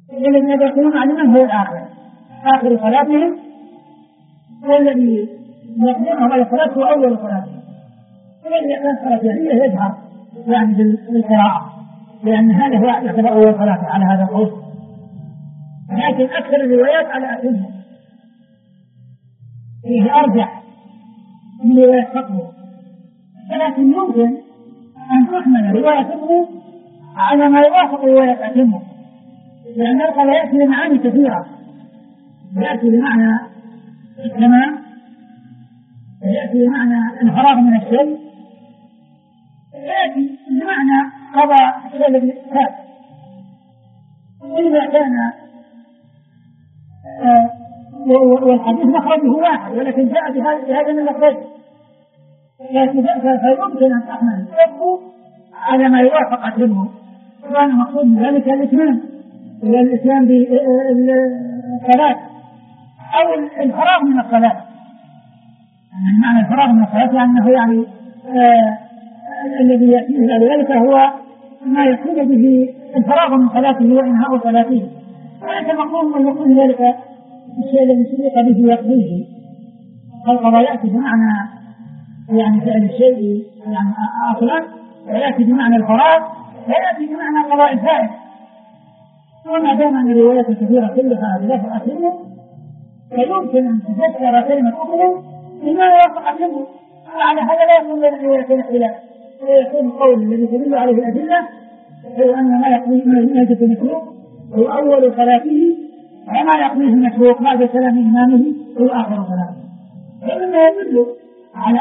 الذين يدخلون علما هو الآخر، آخر صلاتهم والذي يقدمهم على الصلاة هو أول صلاتهم. والذي يقدم صلاة جهرية يجهر يعني بالقراءة، لأن هذا هو يعتبر أول صلاة على هذا القول. لكن أكثر الروايات على أتمه فيه أرجح من رواية فقه، ولكن يمكن أن تحمل رواية فقه على ما يوافق رواية أتمه، لأن القول يأتي بمعاني كثيرة، يأتي بمعنى التمام، يأتي بمعنى الفراغ من الشيء، يأتي بمعنى قضاء الشيء الذي فات. إذا كان والحديث مخرجه واحد ولكن جاء بهذا المخرج، فيمكن أن تحمل الحكم على ما يوافق أتمه، وأنا مقصود من ذلك الإتيان بالصلاة أو الفراغ من الصلاة. يعني معنى الفراغ من الصلاة لأنه يعني الذي يأتيه بعد ذلك هو ما يكون به الفراغ من صلاته وإنهاء صلاته، ولكن مقصود من ذلك الشيء الذي سبق به يقضيه. القضاء يأتي بمعنى يعني فعل الشيء يعني أصلا، ويأتي بمعنى الفراغ، ويأتي بمعنى قضاء الفائت. وما دام أن الروايات الكثيرة كلها بلفظ أتمه، فيمكن أن تذكر كلمة أتمه بما يوافق أتمه، وعلى هذا لا يكون بين الروايتين اختلاف، ويكون القول الذي تدل عليه الأدلة هو أن ما يقضي من يجب المسلوق هو أول صلاته، وما يقضيه المسلوق بعد سلام إمامه هو آخر صلاته. فمما يدل على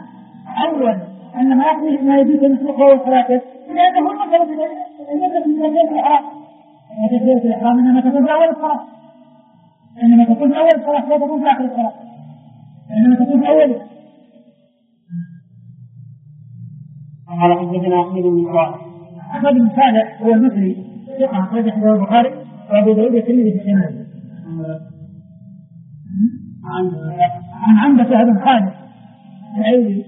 أن ما يقضيه ما يجب المسلوق هو صلاته، لأنه المسلوق من تكبيرة الإحرام، وتكبيرة الإحرام إنما تكون في أول الصلاة، إنما تكون في أول الصلاة لا تكون في آخر الصلاة، إنما تكون في أولها. قال حدثنا أحمد بن صالح. أحمد بن صالح هو المصري ثقة أخرج حديثه البخاري وأبو داود والترمذي في السنن. عن عنبسة بن خالد العيلي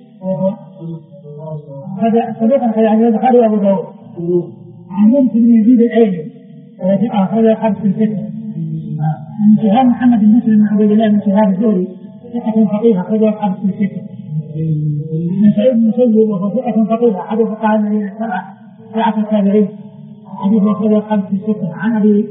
هذا صديق أخرج حديثه البخاري وأبو داود. عن بنت بن يزيد العيلي وهو ثقة أخرج الخمس في الستة. عن شهاب محمد بن مسلم بن عبد الله بن شهاب الزهري ثقة فقيه أخرج الخمس في الستة. من سعيد بن مسيب وهو ثقة فقيه أحد فقهاء الذين سبعة التابعين حديث أخرج الخمس في الستة. عن أبي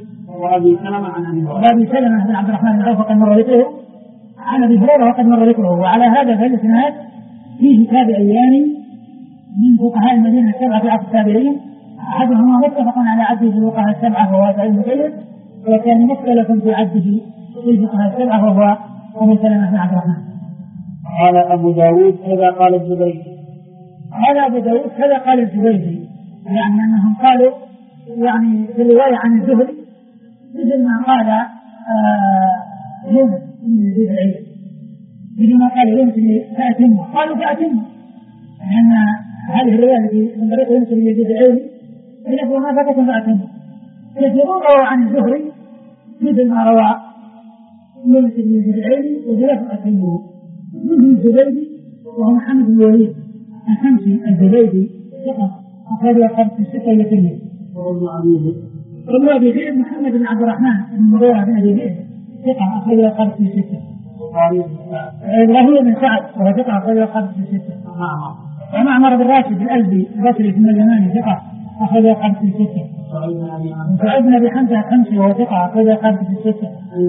سلمة بن عبد الرحمن بن عوف وقد مر ذكره، عن أبي هريرة وقد مر ذكره. وعلى هذا فالإسناد فيه تابعيان من فقهاء المدينة السبعة في عصر التابعين، أحدهما متفق على عده في الفقهاء السبعة وهو سعيد بن مسيب، وكان مختلف في عده في الفقهاء السبعة وهو أبو سلمة بن عبد الرحمن. قال أبو داود كذا قال الزبيدي. قال أبو داود كذا قال الزبيدي، يعني أنهم قالوا يعني في الرواية عن الزهري مثل ما قال يونس بن يزيد العيلي، مثل ما قال يونس فأتمه، قالوا فأتمه، لأن هذه الرواية التي من طريق يونس بن يزيد العيلي بلفظ ما فاتت فأتمه. كثيرون روى عن الزهري مثل ما روى يونس بن يزيد العيلي وبلفظ أتمه. منهم الزبيدي وهو محمد بن الوليد الحمصي الزبيدي ثقة أخرج الخمس في الستة يتمه. وابن أبي ذئب محمد بن عبد الرحمن بن مغيرة بن أبي ذئب ثقة أخرج الخمس في الستة. إبراهيم بن سعد وهو ثقة أخرج الخمس في الستة. ومعمر بن راشد الأزدي البصري ثم اليماني ثقة أخرج الخمس في الستة. سعيد بن أبي حمزة الحمصي وهو ثقة أخرج الخمس في الستة.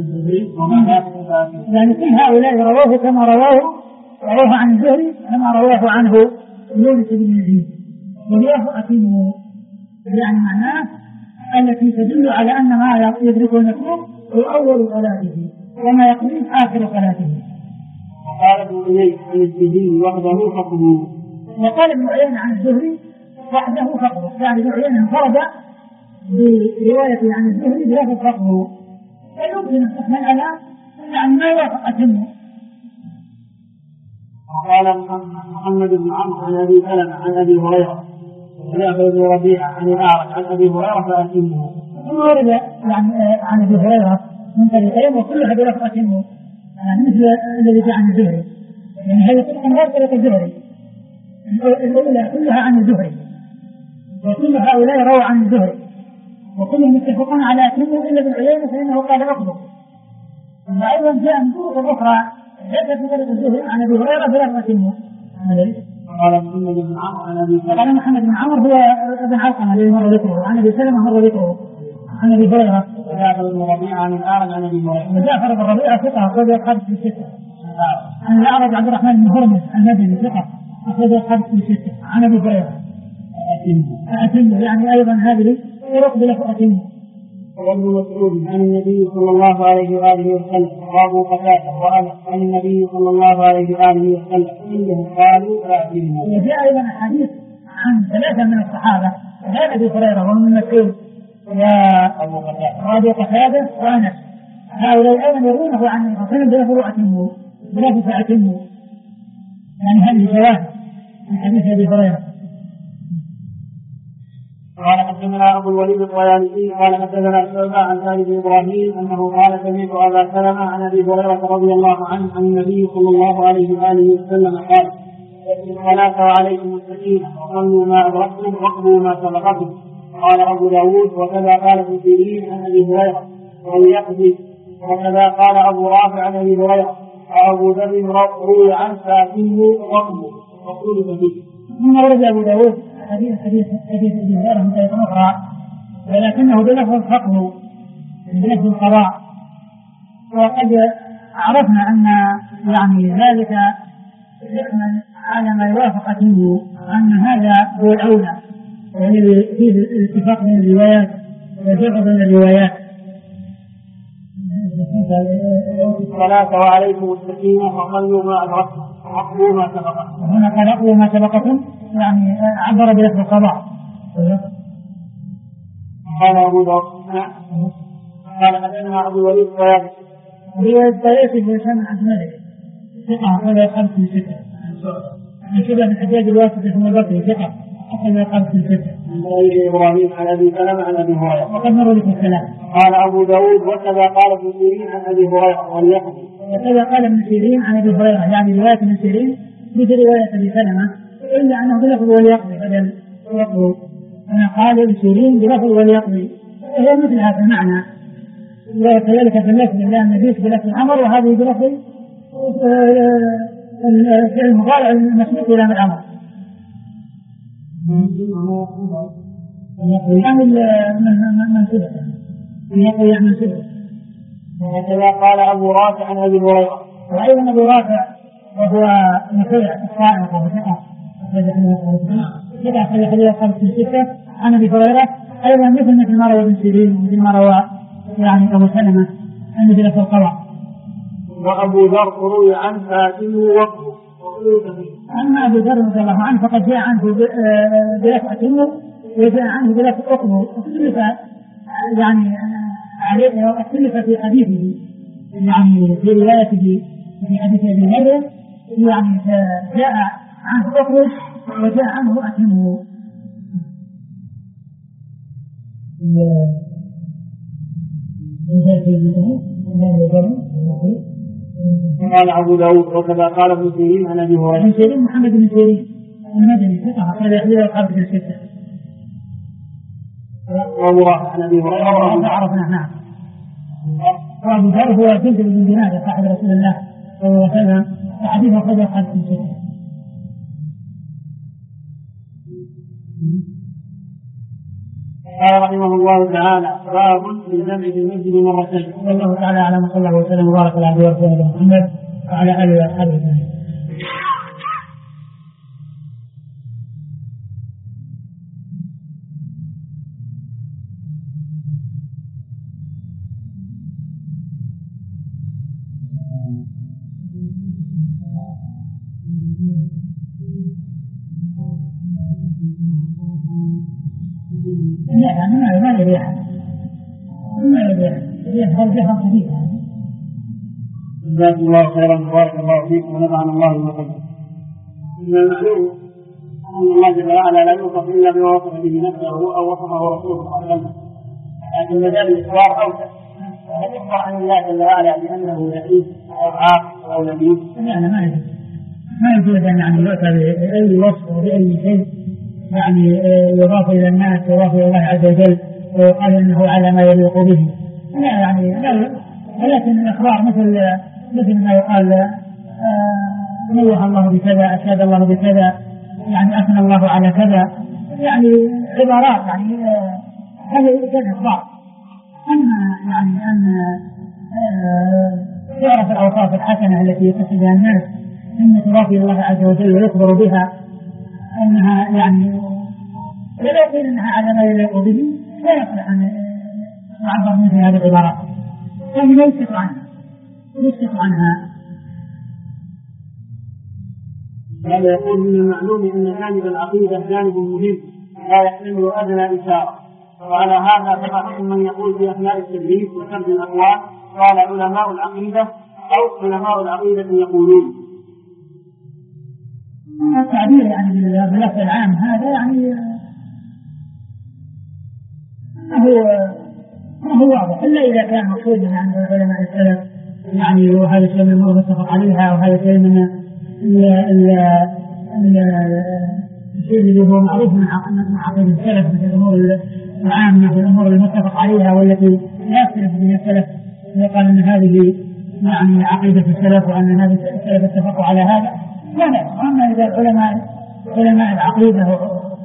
يعني كل هؤلاء رواه كما رواه عن الزهري كما رواه عنه يونس بن يزيد. وليه أتمه يعني معناه التي تدل على أن ما يدركه المسلوق هو أول صلاته وما يقضيه آخر صلاته. وقال ابن عيينة عن الزهري وحده فقهه. وقال ابن عيينة عن الزهري وحده فقهه، يعني ابن عيينة انفرد برواية عن الزهري بلفظ فقهه، فيمكن أن تحمل على يعني ما يوافق أتمه. وقال محمد بن عمرو عن أبي سلمة عن أبي هريرة وجعفر بن ربيعة عن الأعرج عن أبي هريرة فأتمه. ثم ورد يعني عن أبي هريرة من طريقين وكلها بلفظ أتمه، يعني مثل الذي جاء عن الزهري، يعني هذه طريقة غير طريقة الزهري. الأولى كلها عن الزهري وكل هؤلاء رووا عن الزهري، وكلهم متفقون على أتمه إلا ابن عيينة فإنه قال أخبر. وأيضا جاء من طرق أخرى ليست في طريق الزهري عن أبي هريرة بلفظ أتمه. قال محمد بن عمرو هو ابن علقمة الذي مر ذكره، عن أبي سلمة مر ذكره، عن أبي هريرة. وجعفر بن ربيعة عن الأعرج عن أبي هريرة. وجعفر بن ربيعة ثقة أخرج أصحابه في الستة. عن الأعرج عبد الرحمن بن هرمز المدني ثقة أخرج أصحابه في الستة. عن أبي هريرة. أتم يعني أيضا هذه طرق بلفظ أتم. وابن مسعود عن النبي صلى الله عليه وآله وسلم وأبو قتادة وأنس عن النبي صلى الله عليه وآله وسلم كلهم قالوا فأتموا. وجاء أيضا حديث عن ثلاثة من الصحابة غير أبي هريرة وابن مسعود وأبو قتادة وأنس، هؤلاء أيضا يروونه عن الرسول بلفظ أتموا بلفظ أتموا، يعني هذه شواهد من حديث أبي هريرة. قال حدثنا أبو الوليد الطيالسي قال حدثنا شعبة عن خالد بن إبراهيم أنه قال سمعت أبا سلمة عن أبي هريرة رضي الله عنه عن النبي صلى الله عليه وآله وسلم قال: الصلاة وعليكم السكينة وصلوا ما أدركتم واقضوا ما سبقكم. قال أبو داود وكذا قال ابن سيرين عن أبي هريرة وليقضي، وكذا قال أبو رافع عن أبي هريرة وأبو ذر روي عنه فأتموا واقضوا واختلف فيه. ثم ورد أبو داود حديث أبي هريرة من طريق أخرى ولكنه بلفظ الفقه بلفظ القضاء، وقد عرفنا أن يعني ذلك يحمل على ما يوافق أتمه، أن هذا هو الأولى والذي فيه الاتفاق بين الروايات وجمع بين الروايات. الصلاة وعليكم السكينة وصلوا ما أدركتم واقضوا ما سبقكم. هنا قال اقضوا ما سبقكم يعني عبر بلفظ القضاء. قال أبو داود قال حدثنا أبو الوليد الطيالسي بن هشام عبد الملك ثقة هذا خمس من ستة، من شبه من حجاج الواسطي ثم البصري ثقة هذا خمس من ستة. عن إبراهيم عن أبي سلمة عن أبي هريرة وقد مر بكم الكلام. قال أبو داود وكذا قال ابن سيرين عن أبي هريرة وليقضي. وكذا قال ابن سيرين عن أبي هريرة، يعني رواية ابن سيرين مثل رواية أبي سلمة إلا أنه بلفظ وليقضي بدل يقضوا. أنا قال ابن سيرين بلفظ وليقضي هي مثل هذا المعنى، وكذلك في اللفظ لأن النبي بلفظ الأمر وهذه بلفظ الفعل المضارع المسبوق إلى الأمر. وكذا قال أبو رافع عن أبي هريرة. وأيضا أبو رافع وهو نفيع الصائغ وثقة كذا في حديث 5-6 عن أبي هريرة أيضا مثل ما روى ابن سيرين ومثل ما روى يعني أبو سلمة أن في القضاء. وأبو ذر روي عنه فأتموا واقضوا. أما أبو ذر رضي الله عنه فقد جاء عنه بلفظ أتموا وجاء عنه بلفظ اقضوا، اختلف يعني عليه واختلف في حديثه يعني في روايته في حديث أبي هريرة يعني جاء عنه اقضوا وجاء عنه أتموا. قال أبو داود وكذا قال ابن سيرين عن أبي هريرة. ابن سيرين محمد بن سيرين المدني ثقة هذا يحدث الحافظ الستة. وأبو رافع عن أبي هريرة عرفناه. نعم. وأبو ذر هو جندب بن جنادة صاحب رسول الله صلى الله عليه وسلم وحديثه أخرجه الحافظ الستة. قال رحمه الله تعالى: باب في الجمع في المسجد مرتين. والله تعالى أعلم وصلى الله وسلم وبارك على عبده ورسوله محمد وعلى آله وأصحابه أجمعين. ما يبيعها هذا حديث. جزاكم الله خيرا وبارك الله فيكم ونفعنا الله بما قلتم. من المعلوم أن الله جل وعلا لا يوصف إلا بما وصف به نفسه أو وصفه رسوله صلى الله عليه وسلم، لكن مجال الإخبار أوسع، فيخبر عن الله جل وعلا بأنه لطيف أو عاقل أو لبيب. يعني ما يجوز أن يعني يؤتى بأي وصف وبأي شيء يعني يضاف إلى الناس ويضاف إلى الله عز وجل ويقال أنه على ما يليق به. لا يعني ولكن الإخبار مثل ما يقال نوه الله بكذا، أشهد الله بكذا، يعني أثنى الله على كذا، يعني عبارات يعني هذا كان إخبار. أما يعني أن تعرف الأوصاف الحسنة التي يتصف بها الناس أن ترافي الله عز وجل ويخبر بها أنها يعني ولا يقول أنها على ما يليق به، لا يصلح أن يعبر مثل هذه العبارات، يعني لا يسكت عنها. هذا يقول من المعلوم أن جانب العقيدة جانب مهم لا يحتمل أدنى إشارة، وعلى هذا فما حكم من يقول في أثناء التدريس وسرد الأقوال قال علماء العقيدة أو علماء العقيدة يقولون؟ التعبير يعني باللفظ العام هذا يعني ما هو واضح إلا إذا كان مقصودا عند علماء السلف، يعني وهذا الشيء من الأمور متفق عليها، وهذا الشيء من الشيء اللي هو معروف من عقيدة السلف من الأمور العامة والأمور المتفق عليها والتي لا يختلف بين السلف، وقال أن هذه يعني عقيدة السلف وأن هذه السلف اتفقوا على هذا. لا، أما إذا علماء العقيدة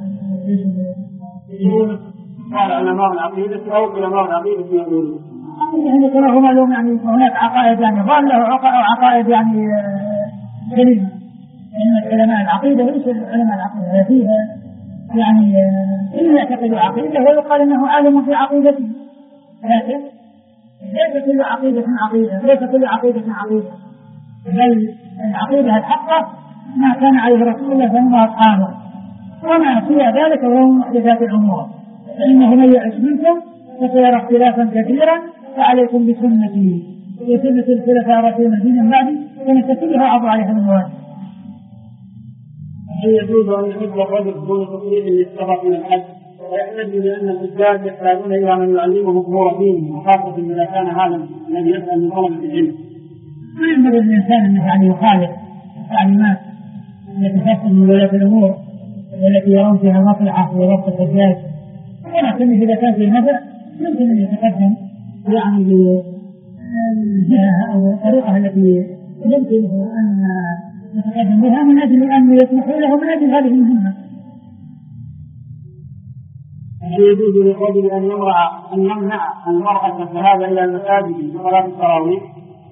قال علماء العقيدة أو علماء العقيدة يقولون يعني كما هو معلوم يعني هناك عقائد يعني ضالة وعقائد يعني سليمة. إن علماء العقيدة وليس علماء العقيدة فيها يعني إن يعتقد عقيدة ويقال أنه عالم في عقيدته، لكن ليس كل عقيدة عقيدة، ليس كل عقيدة عقيدة، بل العقيدة الحقة ما كان عليه رسول الله صلى الله عليه وسلم وما سوى ذلك وهو محدثات الأمور. فإنه من يعش منكم فسيرى اختلافا كثيرا فعليكم بسنتي وسنة الخلفاء الراشدين من بعدي ونستفيدها عضو عليها من واجب. هل يجوز أن يحب الرجل دون تطبيق للسفر من الحج ويحتج بأن الحجاج يحتاجون إلى من يعلمهم أمور دينهم وخاصة إذا كان هذا الذي يسأل من طلبة العلم؟ ما ينبغي للإنسان أنه يعني يخالف تعليمات التي تفصل من ولاة الأمور والتي يرون فيها مصلحة في ربط الحجاج، ولكن إذا كان فيه نفع يمكن أن يتقدم يعني بالجهة أو الطريقة التي يمكنه أن يتقدم بها من أجل أن يسمحوا له من أجل هذه المهمة. هل يجوز للرجل أن يمنع المرأة الذهاب إلى المساجد لصلاة التراويح؟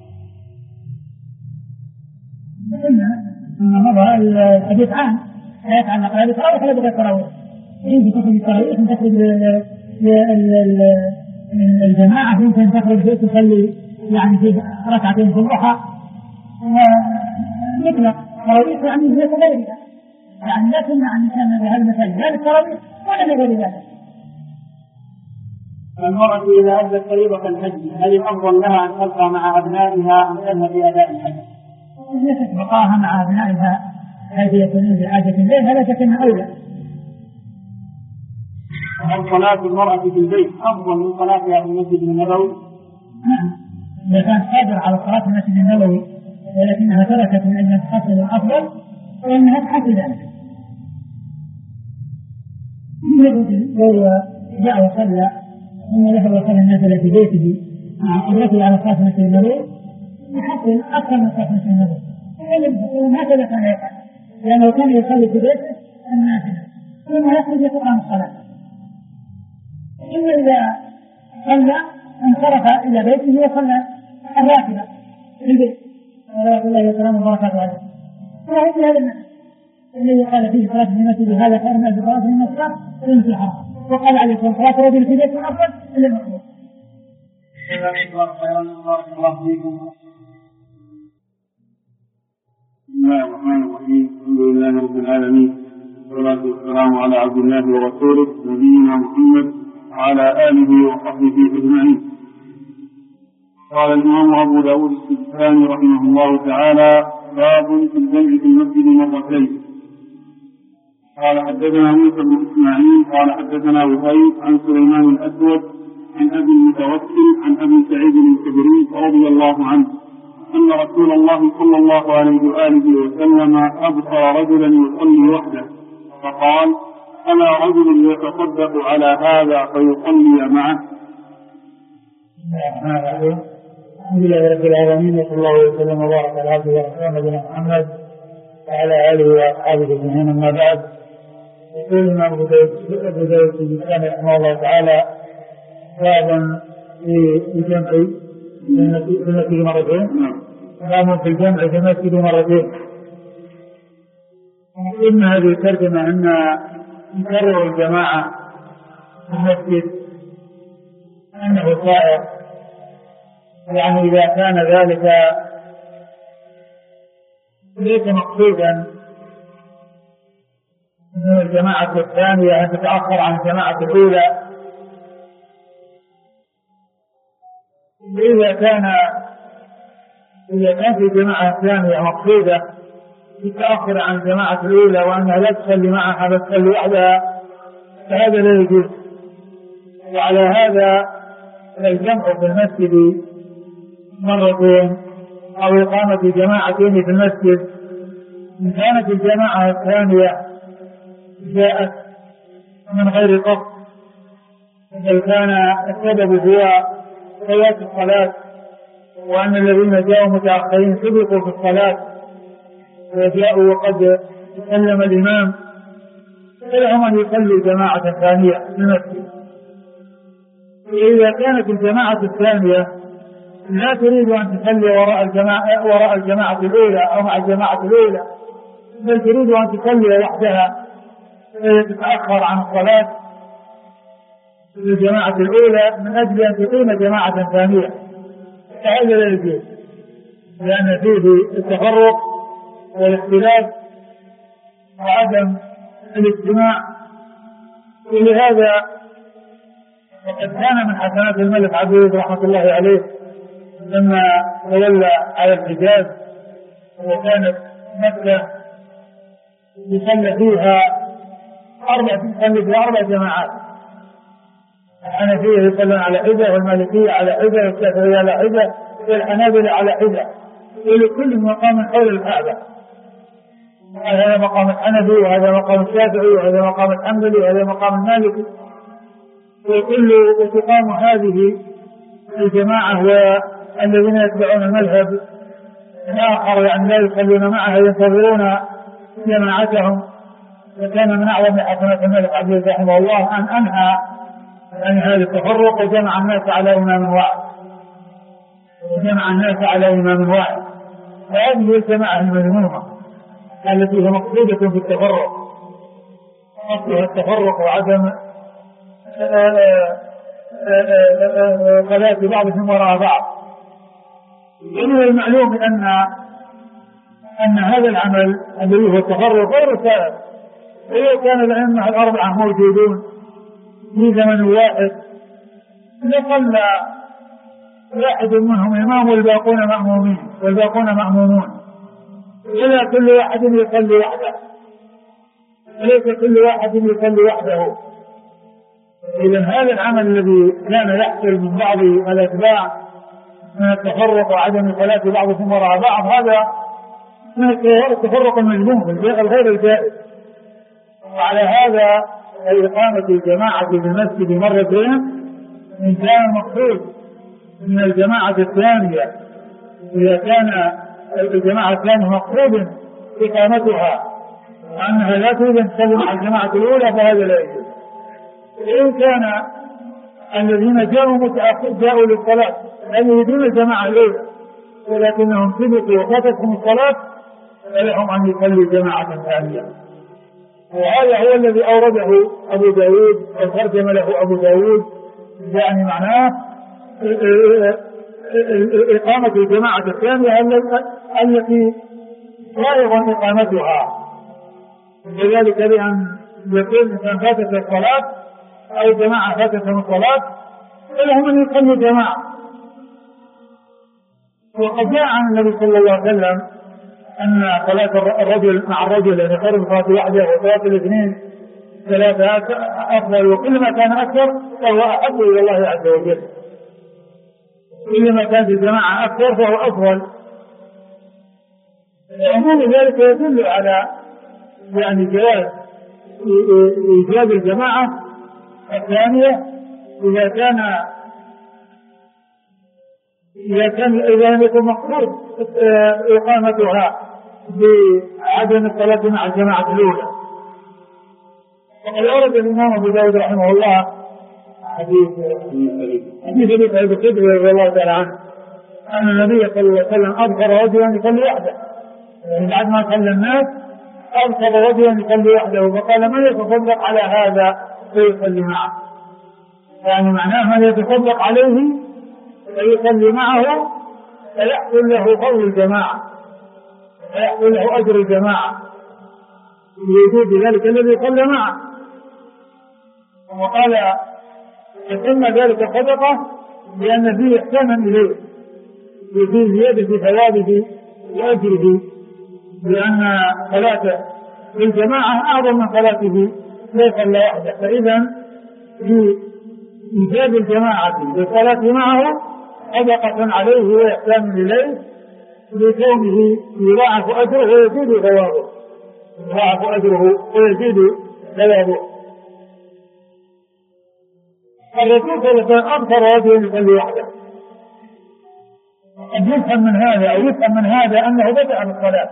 هذا الحديث عام لا يتعلق لا بالتراويح ولا بغير التراويح. يمكن تخرج التراويح يمكن تخرج الجماعة، يمكن تخرج تصلي يعني في ركعتين في الضحى ويطلق تراويح يعني ليس غيرها، يعني لا تمنع عن الإنسان بهذا المساجد لا للتراويح ولا لغير ذلك. المرأة إذا أدت فريضة الحج هل أفضل لها أن تبقى مع أبنائها أم تذهب بأداء الحج؟ ليست بقاها مع أبنائها حيث يكونون بحاجة إليها لا شك أنها أولى. هل صلاة المرأة في البيت أفضل من صلاتها في المسجد النبوي؟ نعم، إذا كانت قادرة على صلاة في المسجد النبوي ولكنها تركت من أجل أن تحصل الأفضل فإنها تحصل ذلك. لو جاء وصلى ثم ذهب وصلى النازلة في بيته مع قدرته على صلاة المسجد النبوي يحصل أكثر من صلاة المسجد النبوي. هكذا كان يفعل، لأنه كان يصلي في بيته النافلة ثم يخرج يقام الصلاة. إلا إذا صلى انصرف إلى بيته وصلى الراتبة في البيت ورحمة الله وسلامه وبركاته عليه. وهذا هذا الناس الذي قال فيه صلاة في المسجد هذا خير من صلاة في المسجد في الحرم، وقال عليه صلاة رجل في بيت أفضل إلا المطلوب. بسم الله الرحمن الرحيم. الحمد لله رب العالمين والصلاة والسلام على عبد الله ورسوله نبينا محمد وعلى آله وصحبه أجمعين. قال الإمام أبو داود السجستاني رحمه الله تعالى: باب في الجمع في المسجد مرتين. قال حدثنا موسى بن إسماعيل قال حدثنا وهيب عن سليمان الأسود عن أبي المتوكل عن أبي سعيد الخدري رضي الله عنه أن رسول الله صلى الله عليه وآله وسلم أبصر رجلا يصلي وحده فقال: على رجل يتصدق على هذا فيصلي معه؟ الحمد لله رب العالمين، وصلى الله وسلم وبارك على عبده ورسوله نبينا محمد وعلى اله واصحابه اجمعين. اما بعد، يقول الامام ابو داود في كتابه رحمه الله تعالى: باب في الجمع في المسجد مرتين. باب في الجمع في المسجد مرتين. إن هذه الترجمة أن يكرر الجماعة في المسجد أنه صائر، يعني إذا كان ذلك ليس مقصودا أن الجماعة الثانية أن تتأخر عن الجماعة الأولى. إذا كان في الجماعة الثانية مقصودة تتأخر عن الجماعة الأولى وأنها لا تصلي معها بل تصلي وحدها، فهذا لا يجوز. وعلى هذا الجمع في المسجد مرتين أو إقامة جماعتين في المسجد، إن كانت الجماعة الثانية جاءت من غير قصد، بل كان السبب هو فوات الصلاة، وأن الذين جاءوا متأخرين سبقوا في الصلاة وجاءوا وقد سلم الإمام، فلهم أن يصلوا جماعة ثانية في المسجد. إذا كانت الجماعة الثانية لا تريد أن تصلي وراء الجماعة الأولى أو مع الجماعة الأولى، بل تريد أن تصلي وحدها تتأخر عن الصلاة في الجماعة الأولى من أجل أن تقيم جماعة ثانية، فهذا لا يجوز، لأن فيه التفرق والاختلاف وعدم الاجتماع. ولهذا وقد كان من حسنات الملك عبد رحمة الله عليه لما تولى على الحجاز، وكانت مكة يصلي فيها أربع جماعات: الحنفية يصلون على حدة، والمالكية على حدة، والشافعية على حدة، والحنابلة على حدة، ولكل مقام حول الكعبة. هذا مقام الحنفي، وهذا مقام الشافعي، وهذا مقام الحنبلي، وهذا مقام المالكي. وكل استقام هذه الجماعة والذين يتبعون المذهب الآخر، يعني لا يصلون معها، ينتظرون جماعتهم. وكان من أعظم حسنات الملك عبد العزيز رحمه الله أن أنهى عن هذا التفرق وجمع الناس على إمام واحد. وهذه الجماعة المذمومة التي هي مقصودة في التفرق، أصلها التفرق وعدم صلاة بعضهم وراء بعض. ومن المعلوم أن هذا العمل الذي هو التفرق غير سائر. إذا كان الأئمة الأربعة موجودون في زمن واحد لصلى واحد منهم إمام والباقون مأمومون، إلا كل واحد يصلي وحده، وليس كل واحد يصلي وحده. إذن هذا العمل الذي كان يحصل من بعض الأتباع من التفرق وعدم صلاة بعضهم وراء بعض، هذا من التفرق المذموم غير الجائز. وعلى هذا إقامة الجماعة في المسجد مرتين إن كان المقصود من الجماعة الثانية، إذا كان الجماعة الثانية مقصود إقامتها وأنها لا تريد أن تصلي مع الجماعة الأولى، فهذا لا يجوز. إن كان الذين جاءوا للصلاة لا يريدون الجماعة الأولى ولكنهم سبقوا وفاتتهم الصلاة، فلهم أن يصلوا جماعة ثانية. وهذا هو الذي أورده أبو داود وترجم له أبو داود، يعني معناه إقامة الجماعة الثانية التي رائع إقامتها، وذلك بأن يكون إنسان فاتت الصلاة أو جماعة فاتتهم الصلاة فلهم أن يصلوا جماعة. وقد جاء عن النبي صلى الله عليه وسلم أن صلاة الرجل مع الرجل أن يقرب صلاة واحدة وصلاة الاثنين ثلاثة أفضل، وكلما كان أكثر فهو أحب إلى الله عز وجل. كلما كانت الجماعة أكثر فهو أفضل. عموم ذلك يدل على يعني جواز إيجاد الجماعة الثانية إذا لم يكن مقصود إقامتها بعدم الصلاة مع الجماعة الأولى. وقد أورد الإمام أبو داود رحمه الله حديث أبي سعيد الخدري رضي الله تعالى عنه أن النبي صلى الله عليه وسلم أبصر رجلا يصلي وحده، يعني بعد ما صلى الناس أبصر رجلا يصلي وحده فقال من يتصدق على هذا فيصلي معه، يعني معناه من يتصدق عليه فيصلي معه فيحصل له فضل الجماعة، فيحصل له أجر الجماعة لوجود ذلك الذي صلى معه. وقال يسمى ذلك صدقة لأن فيه إحسانا إليه وفيه زيادة ثوابه وأجره، لأن صلاته بالجماعة أعظم من صلاته ليس إلا وحده. فإذا في إيجاد الجماعة بالصلاة معه صدقة عليه وإحسان إليه لكونه يضاعف أجره ويزيد ثوابه، يضاعف أجره ويزيد ثوابه. الرسول صلى الله عليه وسلم أبصر رجلا يصلي وحده، قد يفهم من هذا أو يفهم من هذا أنه بدأ بالصلاة،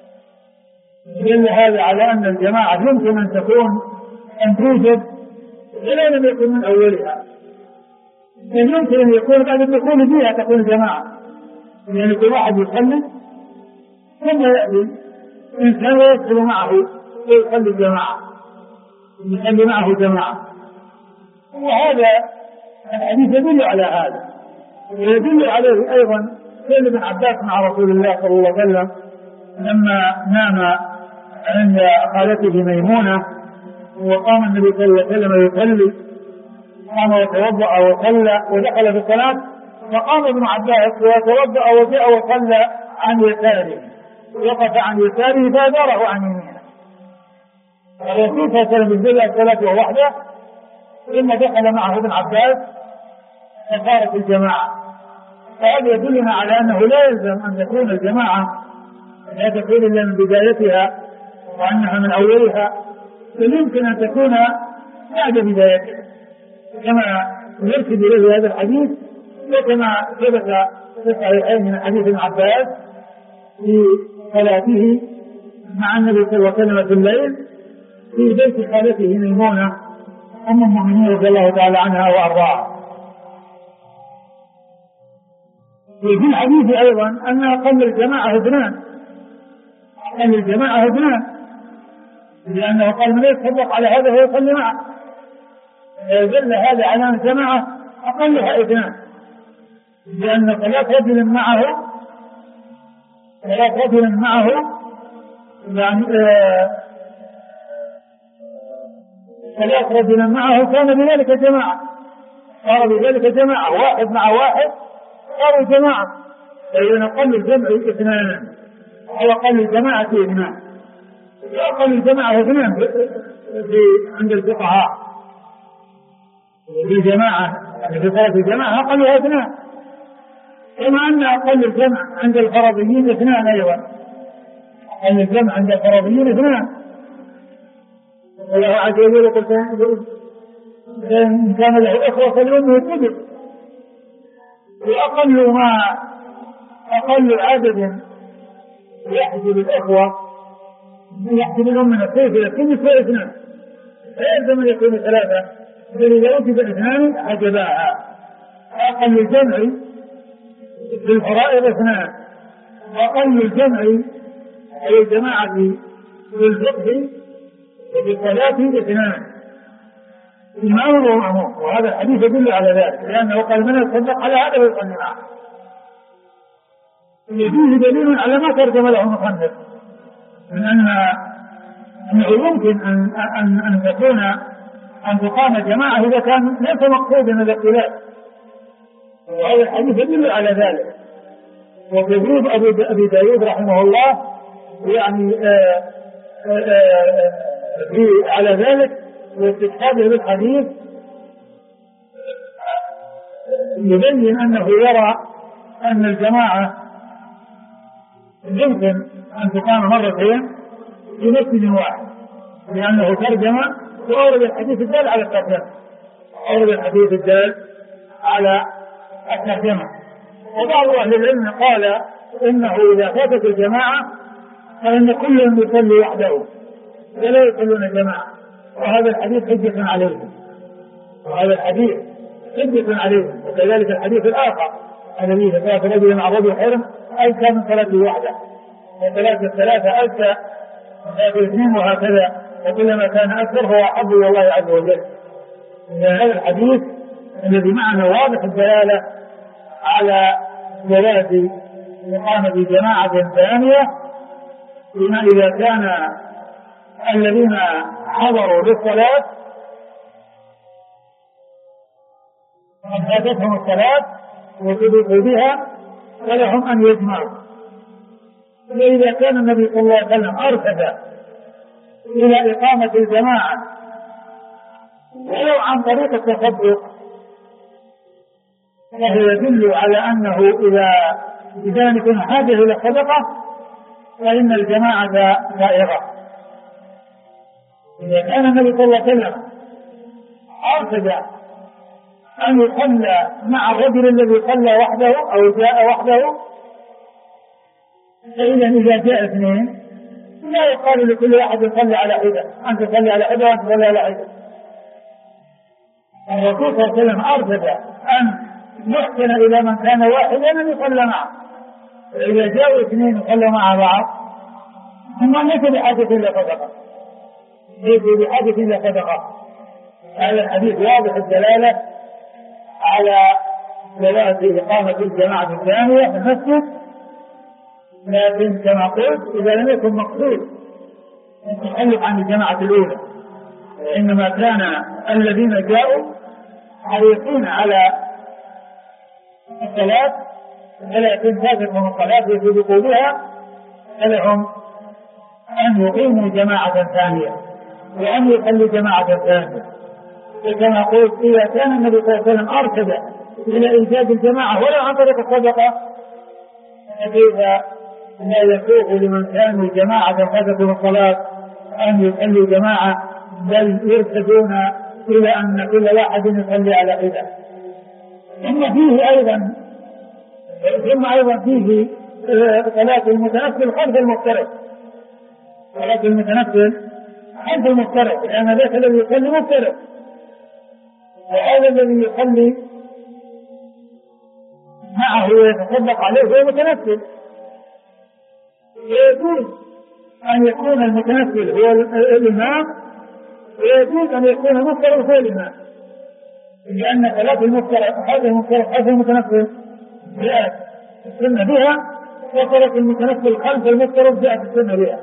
دل هذا على أن الجماعة يمكن أن توجد إذا لم يكن من أولها، يمكن أن يكون بعد الدخول فيها تكون جماعة، يعني كل واحد يصلي ثم يأتي إنسان يدخل معه ويصلي جماعة، يصلي معه جماعة. وهذا الحديث يدل على هذا، ويدل عليه أيضا فعل ابن عباس مع رسول الله صلى الله عليه وسلم لما نام عند خالته ميمونة وقام النبي صلى الله عليه وسلم يصلي، قام وتوضأ وصلى ودخل في الصلاة، فقام ابن عباس وتوضأ وجاء وصلى عن يساره، وقف عن يساره فأداره عن يمينه. الرسول صلى الله عليه وسلم بدأ الصلاة وهو وحده، ثم دخل معه ابن عباس فصارت الجماعة. فهذا يدلنا على أنه لا يلزم أن تكون الجماعة لا تكون إلا من بدايتها وأنها من أولها، بل يمكن أن تكون بعد بدايتها كما يرشد إليه هذا الحديث، وكما ثبت في الصحيحين من حديث ابن عباس في صلاته مع النبي صلى الله عليه وسلم في الليل في بيت خالته ميمونة أم المؤمنين رضي الله تعالى عنها وأرضاها. وفي الحديث أيضا أن أقل الجماعة اثنان، أقل الجماعة اثنان، لأنه قال من يتصدق على هذا فيصلي معه، يدل هذا على أن الجماعة أقلها اثنان، لأن صلاة رجل معه يعني صلاة رجل معه كان بذلك جماعة، صار بذلك جماعة، واحد مع واحد صاروا جماعة. فإذا أقل الجمع اثنان أو أقل الجماعة اثنان، أقل الجماعة اثنان عند الفقهاء في جماعة، يعني في صلاة الجماعة أقلها اثنان، كما أن أقل الجمع عند الفرضيين اثنان أيضا، أقل الجمع عند الفرضيين اثنان. الله عز وجل يقول إن كان له إخوة فليأمه الكبر، أقل عدد يحجب الإخوة يحجب الأم من السيف إلى السدس واثنان، فيلزم أن يكون ثلاثة، بل إذا وجد اثنان حجباها. أقل الجمع في الفرائض اثنان، وأقل الجمع أي الجماعة في الفقه وفي الصلاة اثنان، المأمور والمأمور. وهذا الحديث يدل على ذلك، لأنه قال من يتصدق على هذا ويصلي معه. فيه دليل على ما ترجم له المصنف من أنه يمكن أن تقام جماعة إذا كان ليس مقصودا الاختلاف، وهذا الحديث يدل على ذلك. وتجريد أبي داود رحمه الله يعني على ذلك واستشهاده بالحديث يبين أنه يرى أن الجماعة يمكن أن تقام مرتين في مسجد واحد، لأنه ترجمة وأورد الحديث الدال على الترجمة، أورد الحديث الدال على الترجمة. وبعض أهل العلم قال إنه إذا فاتت الجماعة فإن كل يصلي وحده ولا يصلون جماعة، وهذا الحديث حجة عليهم، وهذا الحديث حجة عليهم. وكذلك الحديث الآخر الذي في صلاة الرجل مع الرجل خير أزكى من صلاته وحده، وصلاة الثلاثة أزكى من صلاة الاثنين، وهكذا، وكلما كان أكثر فهو أحب إلى الله عز وجل. هذا الحديث الذي معنا واضح الدلالة على جواز إقامة جماعة ثانية بما إذا كان الذين حضروا للصلاة قد فاتتهم الصلاة وسبقوا بها فلهم أن يجمعوا. وإذا كان النبي صلى الله عليه وسلم أرشد إلى إقامة الجماعة ولو عن طريق التصدق فهو يدل على أنه إذا كان حاجة إلى الصدقة فإن الجماعة سائغة. إذا كان النبي صلى الله عليه وسلم أرشد أن يصلى مع الرجل الذي صلى وحده أو جاء وحده، فإذا جاء اثنين لا يقال لكل واحد يصلي على حدة، أنت تصلي على حدة وأنت تصلي على حدة. الرسول صلى الله عليه وسلم أرشد أن يحسن إلى من كان واحدا أن يصلى معه، فإذا جاءوا اثنين يصلوا مع بعض هم ليس بحاجة إلا صدقة، ليس بحاجة إلا صدقة. هذا الحديث واضح الدلالة على جواز إقامة الجماعة الثانية في المسجد، لكن كما قلت إذا لم يكن مقصود التخلف عن الجماعة الأولى، وإنما كان الذين جاءوا حريصين على الصلاة فلا يكون فاتتهم الصلاة ويسبقوا بها، فلهم أن يقيموا جماعة ثانية وأن يصلوا جماعة ثانية. وكما قلت إذا كان النبي صلى الله عليه وسلم أرشد إلى إيجاد الجماعة ولو عن طريق الصدقة فكيف لا يسوغ لمن كانوا جماعة فاتتهم الصلاة أن يصلوا جماعة، بل يرشدون إلى أن كل واحد يصلي على حدة. ثم أيضا فيه صلاة المتنفل خلف المفترض، صلاة المتنفل خلف المفترض، لأن ذاك الذي يصلي مفترض وهذا الذي يصلي معه ويتصدق عليه هو متنفل. ويجوز أن يكون المتنفل هو الإمام، ويجوز أن يكون المفترض هو الإمام، لأن صلاة المفترض هذا المفترض خلف المتنفل جاءت السنة بها، وصلاة المتنفل خلف المفترض جاءت السنة بها.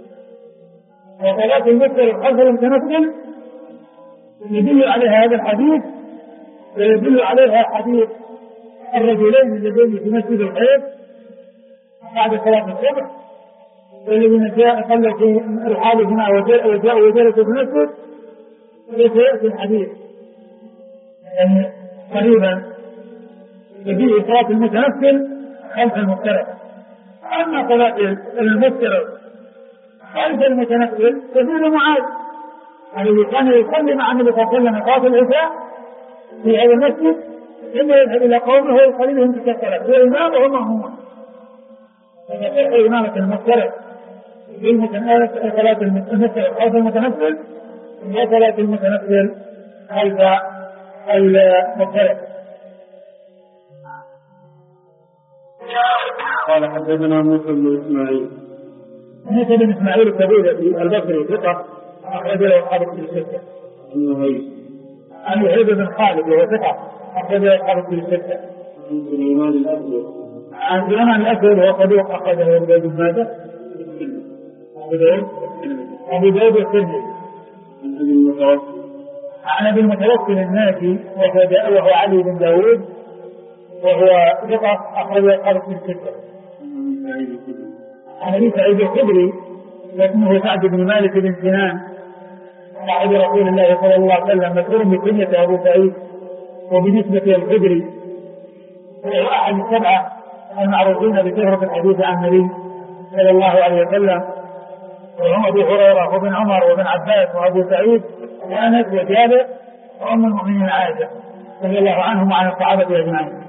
وصلاة المفترض خلف المتنفل يدل عليها هذا الحديث، ويدل عليها حديث الرجلين اللذين في مسجد الحيض بعد صلاة الصبح، والذين جاء صلى في رحالهما وجاءوا وجلسوا في المسجد، وسيأتي الحديث يعني قريبا يجيء صلاة المتنفل خلف المفترض. أما صلاة المفترض خلف المتنفل تدل معاذ الذي كان يصلي مع النبي صلى الله عليه وسلم صلاة العشاء في هذا المسجد، ثم يذهب إلى قومه ويصلي بهم تلك الصلاة، هو إمام وهم مأمومون. فتصح إمامة المفترض في صلاة المفترض خلف المتنفل وصلاة المتنفل خلف المفترض. قال حدثنا موسى بن إسماعيل. موسى بن إسماعيل الكبير البصري ثقة أخرج له أصحاب الكتب الستة. عن وهيب بن خالد وهو ثقة أخرج له أصحاب الكتب الستة. عن سليمان الأسود وهو صدوق أخرجه أبو داود بن ماجه. أبو داود والترمذي. عن أبي المتوكل الناجي وهو علي بن داود وهو ثقة أخرج له أصحاب الكتب الستة. عن أبي سعيد الخدري واسمه سعد بن مالك بن سنان صاحب رسول الله صلى الله عليه وسلم، مشهور بكنية أبو سعيد وبنسبة الخدري، وهو أحد السبعة المعروفين بكثرة الحديث عن النبي صلى الله عليه وسلم. وهم أبو هريرة وابن عمر وابن عباس وأبو سعيد وأنس وجابر وأم المؤمنين عائشة رضي الله عنهم وعن الصحابة أجمعين.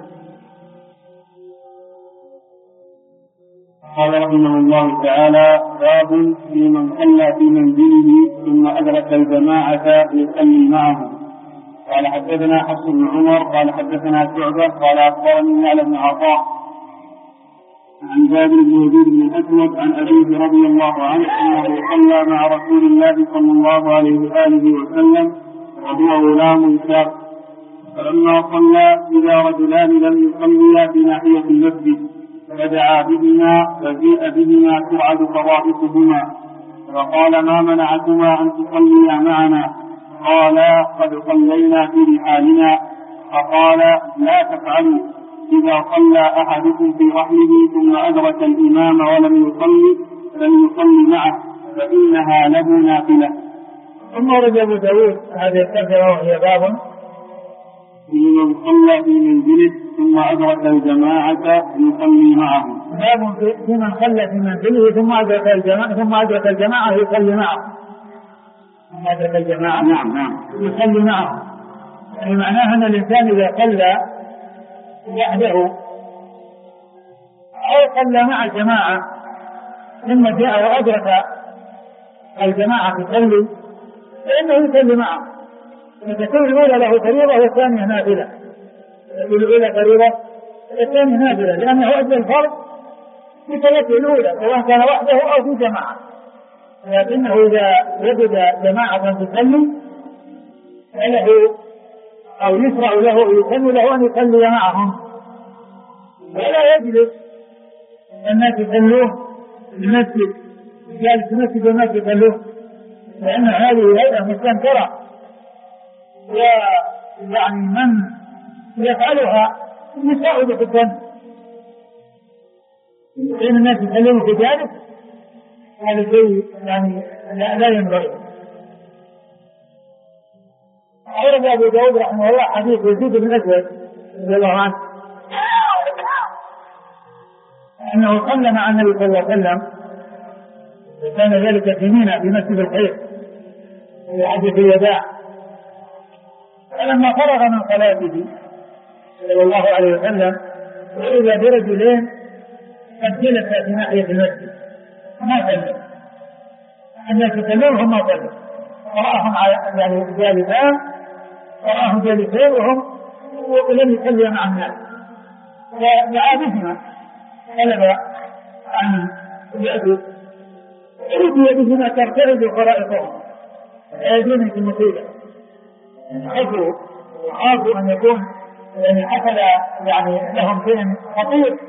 قال رحمه الله تعالى: باب في من صلى في منزله ثم أدرك الجماعة يصلي معهم. قال حدثنا حفص بن عمر قال حدثنا شعبة قال أخبرني يعلى بن عطاء عن جابر بن يزيد بن الأسود عن أبيه رضي الله عنه أنه صلى مع رسول الله صلى الله عليه وآله وسلم وهو غلام شاب، فلما صلى إذا رجلان لم يصليا في ناحية المسجد فدعا بهما فجيء بهما ترعد فرائصهما فقال: ما منعكما أن تصليا معنا؟ قالا: قد صلينا في رحالنا. فقال: لا تفعلوا، إذا صلى أحدكم في رحله ثم أدرك الإمام ولم يصلي فليصلي معه فإنها له نافلة. ثم ورد أبو داود هذه الترجمة وهي باب في من صلى في منزله ثم أدرك الجماعة يصلي معهم. باب في من صلى في منزله ثم أدرك الجماعة يصلي معهم. ثم أدرك الجماعة نعم يصلي معهم، يعني معناها أن الإنسان إذا صلى وحده أو صلى مع الجماعة ثم جاء وأدرك الجماعة تصلي فإنه يصلي معهم، فتكون الأولى له فريضة والثانية نافلة. الأولى فريضة والثانية نافلة، لأنه أدى الفرض في صلاته الأولى سواء كان وحده أو في جماعة، لكنه إذا وجد جماعة تصلي فله أو يشرع له ويسن له أن يصلي معهم، ولا يجلس الناس يصلوه في المسجد، جالس في المسجد والناس يصلوه، لأن هذه هيئة مستنكرة، ويعني من يفعلها يساعد في الذنب، لأن الناس يصلون في ذلك هذا شيء يعني لا ينبغي. أورد أبو داود رحمه الله حديث يزيد بن الأسود رضي الله عنه أنه صلى مع النبي صلى الله عليه وسلم، كان ذلك في منى في مسجد الخير في حجة الوداع، فلما فرغ من صلاته صلى الله عليه وسلم وإذا برجلين قد جلس في ناحية المسجد ما صلى، الناس يصلون ما صلوا، ورآهم يعني جالسان، ورآهم جالسين ولم يصلي مع الناس، ودعا بهما طلب عن يأتوا يريد بهما ترتعد فرائصهم يأتون في المصيبة، خافوا أن يكون يعني حصل يعني لهم شيء خطير.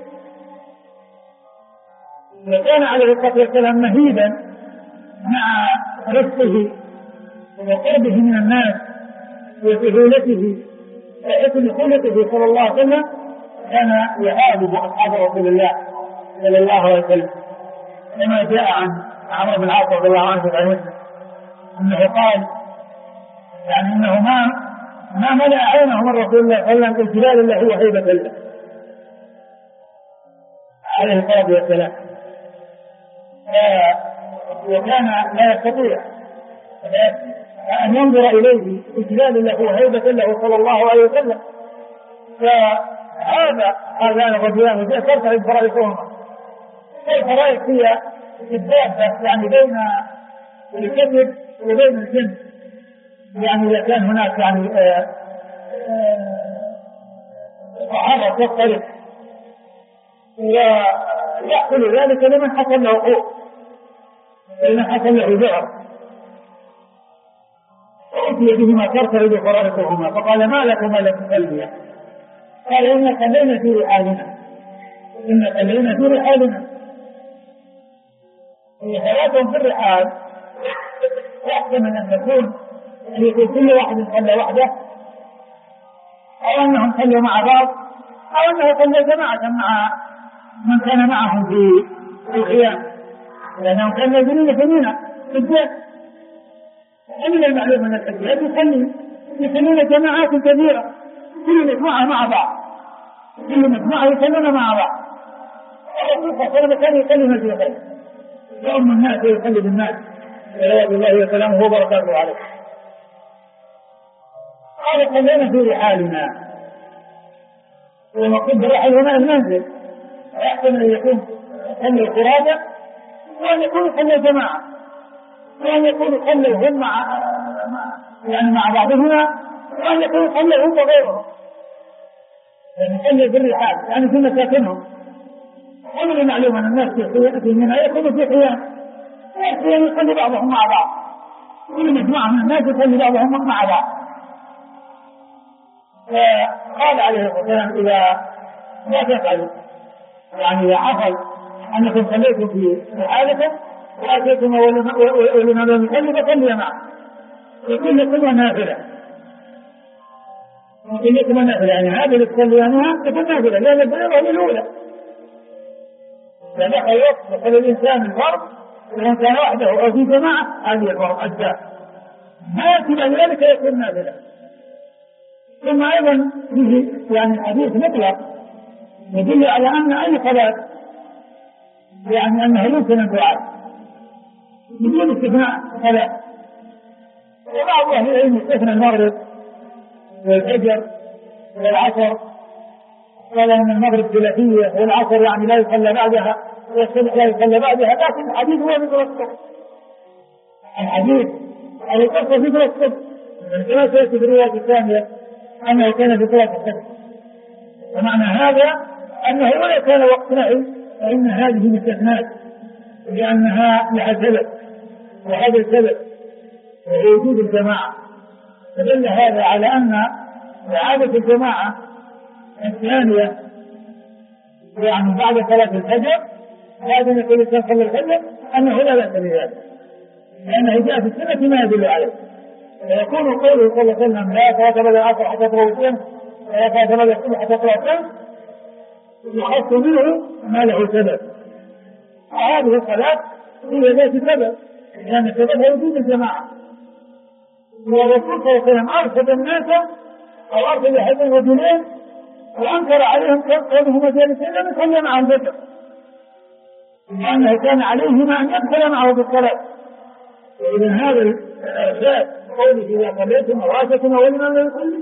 وكان عليه الصلاة والسلام مهيبا مع رفقه وقربه من الناس وسهولته وحسن خلقه صلى الله عليه وسلم، كان يعاقب أصحاب رسول الله صلى الله عليه وسلم، كما جاء عن عمرو بن العاص رضي الله عنه في مسلم أنه قال يعني أنه ما ملأ عينه من رسول الله صلى الله عليه وسلم الجلال الله وهيبة الله عليه الصلاة والسلام، وكان لا يستطيع أن ينظر إليه إجلال الله وهيبة الله صلى الله عليه وسلم. فهذا هذان الرجلان ترتعد فرائصهما، الفرائص هي الدابة يعني بين الكبد وبين الجن، يعني إذا كان هناك يعني تحرك يختلف، ويحصل ذلك لمن حصل له قوة، لمن حصل له ذعر، فأتي بهما ترتعد فرائصهما فقال: ما لكما لم تصليا؟ قال: إن صلينا في رحالنا. هي صلاتهم في الرحال يحتمل أن يكون كل واحد صلى وحده، أو أنهم صلوا مع بعض، أو أنه صلى جماعة مع من كان معهم في القيام، لأنهم كانوا يجرون في منى في الجيش. ومن المعلوم أن الحجاج يصلون جماعات كثيرة، كل مجموعة مع بعض، كل مجموعة يصلون مع بعض، الرسول صلى الله عليه وسلم كان يصلي مجموعتين، يؤم الناس ويقلد الناس صلوات الله وسلامه وبركاته عليه. قال خلينا في رحالنا، ومقصود بالرحل هنا المنزل، ويحسن أن يكون خلوا القرابة وأن يكونوا خلوا جماعة وأن يكونوا خلوا هم مع بعضهما وأن يكونوا خلوا هم وغيرهم، يعني خلوا بالرحال يعني في مساكنهم. ومن المعلوم أن الناس في منها يكونوا في قيام يخلي بعضهم مع بعض، كل مجموعة من الناس يخلي بعضهم مع بعض. فقال عليه الصلاة والسلام إذا لا تفعلوا، يعني إذا حصل أنكم خليتم في حالكم وأتيتم ولنا لم يخلي فخلي معه، يكون لكم نافلة، يكون لكم نافلة، يعني هذه اللي تصليانها تكون نافلة لأن الفريضة هي الأولى. إذا دخل وقت دخل الإنسان الفرض وإن كان وحده أو في جماعة هذه الفرض أجزاء، ما يأتي بعد ذلك يكون نافلة. ثم أيضا فيه يعني حديث مطلق يدل على أن أي صلاة يعني أنها يمكن أن تعاد بدون استثناء صلاة. وبعض أهل العلم استثنى المغرب والفجر والعصر، قال أن المغرب ثلاثية والعصر يعني لا يصلى بعدها والصبح لا يصلى بعدها، لكن الحديث هو ذكر الصبح، الحديث على القصة ذكر الصبح كما سيأتي في الرواية الثانية أنه كان في صلاة الصبح. ومعنى هذا أنه ولا كان وقت نهي فإن هذه مستثنات لأنها لها سبب، وهذا السبب وهو وجود الجماعة. فدل هذا على أن إعادة الجماعة الثانية يعني بعد صلاة الفجر بعد أن يكون الإنسان صلى الفجر أنه لا بأس بذلك، لأنه جاء في السنة ما يدل عليه. ويكون قوله صلى الله عليه وسلم لا صلاة بعد العصر حتى تطلع الشمس ولا صلاة بعد الصبح حتى تطلع الشمس يخص منه ما له سبب، وهذه الصلاة هي ذات سبب لأن السبب هو وجود الجماعة. والرسول صلى الله عليه وسلم أرشد الناس أو أرشد هذين الرجلين وأنكر عليهم كونهما جالسين لم يصلي معهم الفجر، لأنه كان عليهما أن يدخل معه بالصلاة. وإذا هذا الإرشاد قوله إذا صليتم أو أتيتم ولمن لا يصلي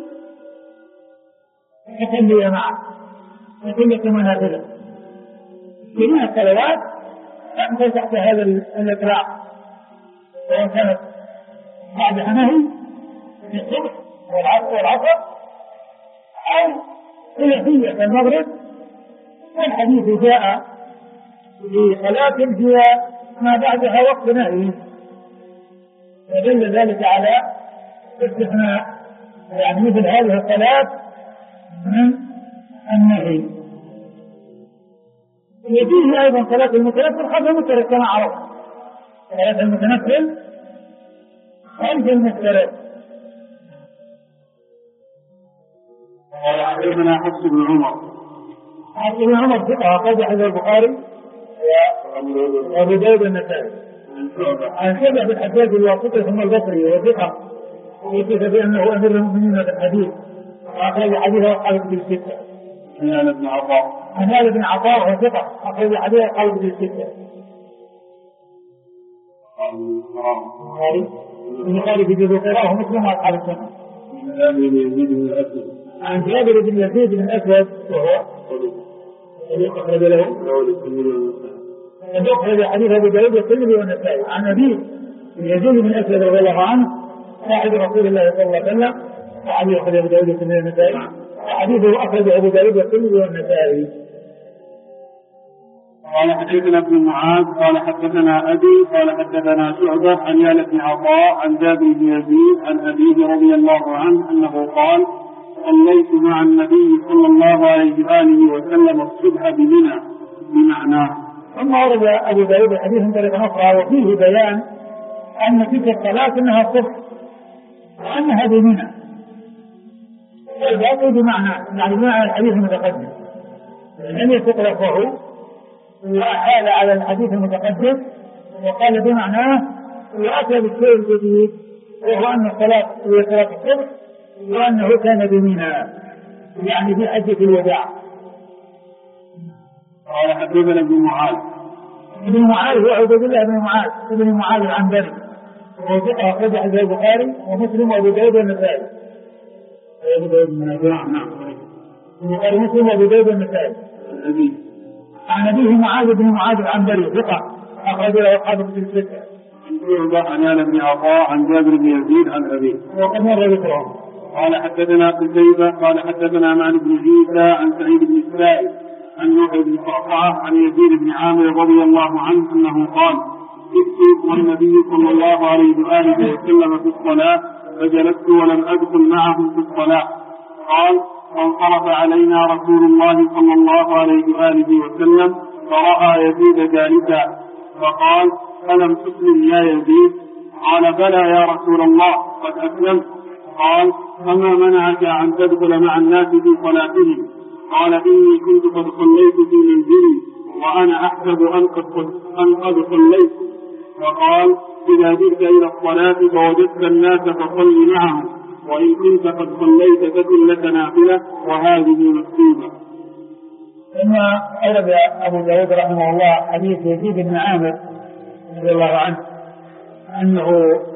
فصلي معه وكل كما نافلة. جميع الصلوات تدخل تحت هذا الإطلاق، سواء كانت بعد نهي في الصبح والعصر أو ثلاثية كالمغرب. والحديث جاء بصلاة هي ما بعدها وقت نهي، ودل ذلك على استثناء يعني مثل هذه الصلاة من النهي. يجوز أيضا صلاة المتنفل خلف المفترض كما عرفت، صلاة المتنفل خلف المفترض. قال حدثنا حفص بن عمر. حفص بن عمر ثقة أخرج حديث البخاري وأبو داود النسائي عن شعبة بن الحجاج الواسطي ثم البصري وثقة وصف بأنه أمير المؤمنين في الحديث وأخرج حديثه أصحاب الكتب الستة. عن ابن عطاء. عن ابن عطاء وهو ثقة أخرج حديثه أصحاب الكتب الستة. البخاري في جزء قراءه مسلم وأصحاب السنة. عن جابر بن يزيد بن الأسود وهو صديق أخرج له أخرج حديث أبو داود والترمذي والنسائي. عن أبيه يزيد بن الأسود رضي الله عنه صاحب رسول الله صلى الله عليه وسلم وحديث أخرج أبو داود والترمذي والنسائي وحديثه أخرج أبو داود والترمذي والنسائي. قال حدثنا ابن معاذ قال حدثنا أبي قال حدثنا شعبة عن يال بن عطاء عن جابر بن يزيد عن أبيه رضي الله عنه أنه قال صليت مع النبي صلى الله عليه وآله وسلم الصبح بمنى بمعناه. ثم ورد أبو داود الحديث من طريق أخرى وفيه بيان أن تلك الصلاة أنها الصبح وأنها بمنى، والباقي بمعنى يعني بمعنى الحديث المتقدم لم يستطرقه وأحال على الحديث المتقدم وقال بمعناه وأتى بالشيء الجديد وهو أن الصلاة هي صلاة الصبح وأنه كان بمنى يعني في حجة الوداع. قال حدثنا ابن معاذ ابن معاذ هو عبد الله بن معاذ ابن معاذ العنبري، أخرج حديث البخاري ومسلم وأبو داود والنسائي. نعم. البخاري ومسلم وأبو داود والنسائي. عن أبيه معاذ بن معاذ العنبري ثقة أخرج له أصحاب الكتب الستة. عن آل بن عطاء عن جابر بن يزيد عن أبيه وقد مر ذكرهم. قال حدثنا قتيبة قال حدثنا معن بن عيسى عن سعيد بن السائب عن نوح بن قعقعة عن يزيد بن عامر رضي الله عنه أنه قال: جئت والنبي صلى الله عليه وآله وسلم في الصلاة فجلست ولم أدخل معهم في الصلاة. قال: فانصرف علينا رسول الله صلى الله عليه وآله وسلم فرأى يزيد جالسا فقال: ألم تسلم يا يزيد؟ قال: بلى يا رسول الله قد أسلمت. قال: فما منعك أن تدخل مع الناس في صلاتهم؟ قال: إني كنت قد صليت في منزلي وأنا أحسب أن قد صليت. وقال: إذا جئت إلى الصلاة فوجدت الناس فصل معهم، وإن كنت قد صليت فكن لك نافلة وهذه مكتوبة. ثم أورد أبو داود رحمه الله حديث يزيد بن عامر رضي الله عنه أنه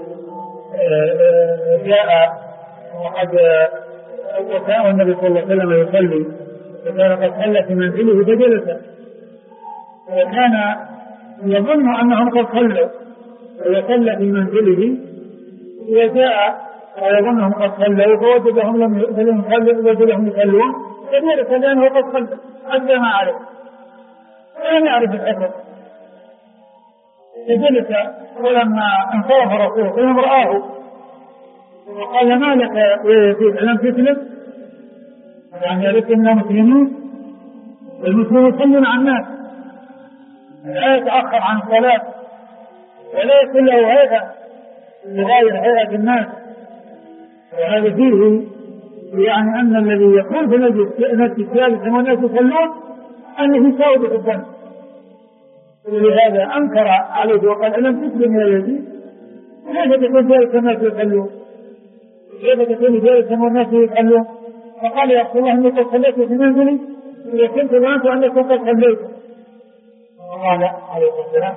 جاء وقد كان النبي صلى الله عليه وسلم يصلي فكان قد صلى في منزله فجلس وكان يظن أنهم قد صلوا ويصلى في منزله وجاء ويظنهم قد صلوا فوجدهم لم يصلون فجلس لأنه قد صلى أدى ما عليه ولم يعرف الحكم فجلس. ولما انصرف رسوله ثم رآه وقال: ما لك يا يزيد ألم تسلم؟ يعني لكنا مسلمين، المسلمون يصلون مع الناس لا يتأخر عن الصلاة ولا يكون له هيئة يغير هيئة الناس. وهذا فيه يعني أن الذي يكون في المسجد جالسا والناس يصلون أنه يساوي بالظن. ولهذا أنكر عليه وقال: ألم تسلم يا يزيد؟ كيف تكون جالسا والناس يصلون؟ كيف تكون جالسا والناس يصلون؟ فقال: يا رسول الله إني قد صليت في منزلي وكنت ظننت أنكم قد صليتم. قال عليه السلام: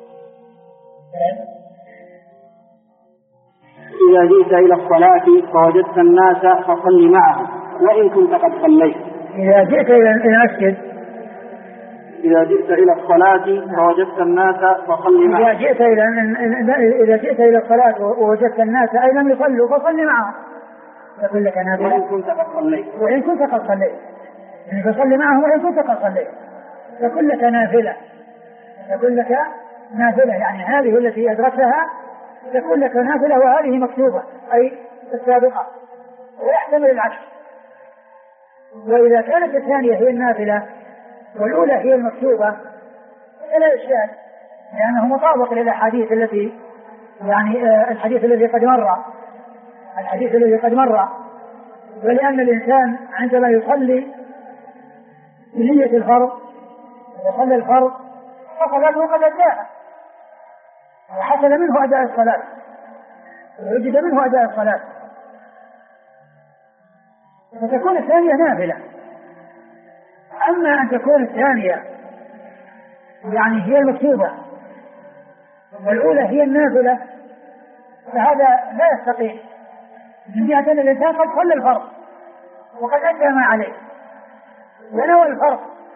إذا جئت إلى الصلاة فوجدت الناس فصل معهم وإن كنت قد صليت. إذا جئت إلى المسجد إذا جئت إلى الصلاة فوجدت الناس فصل معهم. إذا جئت إلى الصلاة ووجدت الناس أي لم يصلوا فصل معهم فقل لك نافلة وإن كنت قد صليت. وإن كنت قد صليت يعني فصل معهم وإن كنت قد صليت فقل لك نافلة. فقل لك نافلة يعني هذه التي أدركتها تكون لك نافلة وهذه مكتوبة أي السابقة ويحتمل العكس. وإذا كانت الثانية هي النافلة والأولى هي المكتوبة فلا إشكال لأنه مطابق للأحاديث التي يعني الحديث الذي قد مر ولأن الإنسان عندما يصلي بنية الفرض ويصلي الفرض فصلاته قد أداها وحصل منه أداء الصلاة ووجد منه أداء الصلاة فتكون الثانية نافلة. أما أن تكون الثانية يعني هي المكتوبة والأولى هي النافلة فهذا لا يستطيع من جهة أن الإنسان قد صلى الفرض وقد أدى ما عليه ونوى الفرض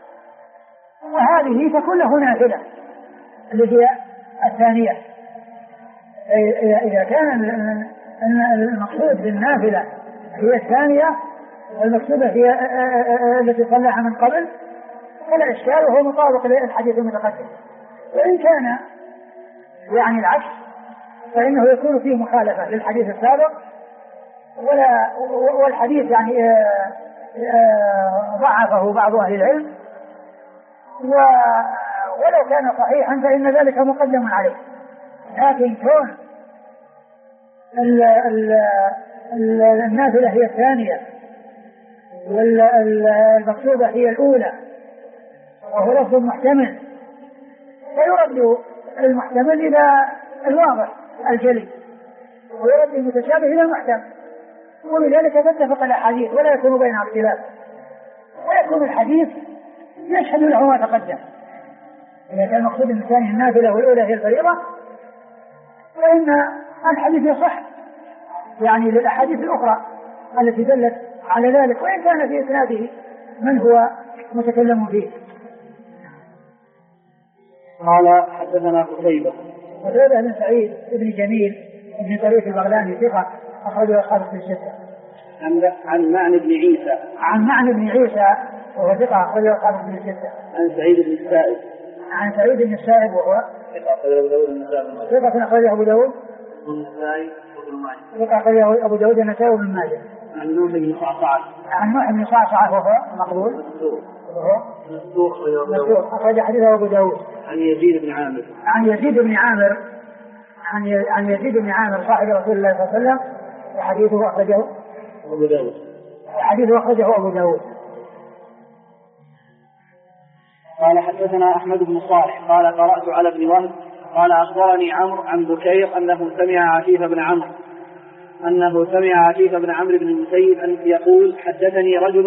وهذه تكون له نافلة اللي هي الثانية. إذا كان المقصود بالنافلة هي الثانية والمكتوبة هي التي صلىها من قبل فلا إشكال وهو مطابق للحديث المتقدم. وإن كان يعني العكس فإنه يكون فيه مخالفة للحديث السابق والحديث يعني ضعفه بعض أهل العلم ولو كان صحيحا فإن ذلك مقدم عليه. لكن كون النافلة هي الثانية والمكتوبة هي الأولى وهو لفظ محتمل فيرد المحتمل إلى الواضح الجلي ويرد المتشابه إلى المحتمل ولذلك تتفق الأحاديث ولا يكون بينها اختلاف ويكون الحديث يشهد له ما تقدم إذا كان المقصود من الثاني النافلة والأولى هي الفريضة فإن الحديث يصح يعني للأحاديث الأخرى التي دلت على ذلك، وإن كان في إسناده من هو متكلم فيه. قال حدثنا قتيبة بن سعيد بن جميل بن طريف البغلاني ثقة أخرجه أصحاب في الستة. عن معنى بن عيسى. عن معنى بن عيسى وهو ثقة أخرجه أصحاب في الستة. عن سعيد بن السائب. عن سعيد بن السائب وهو ثقة أخرجه أبو داود. ثقة أخرجه أبو داود النسائي وابن ماجه. عن نوح بن صعصعة. عن نوح بن صعصعة وهو مقبول. مسروق أخرج حديثه أبو داود. عن يزيد بن عامر. عن يزيد بن عامر عن يزيد بن عامر صاحب رسول الله صلى الله عليه وسلم وحديثه أخرجه أبو داود. حديثه أخرجه أبو داود. قال حدثنا أحمد بن صالح قال قرأت على ابن وهب قال أخبرني عمرو عن بكير أنه سمع عفيف بن عمرو بن المسيب أن يقول حدثني رجل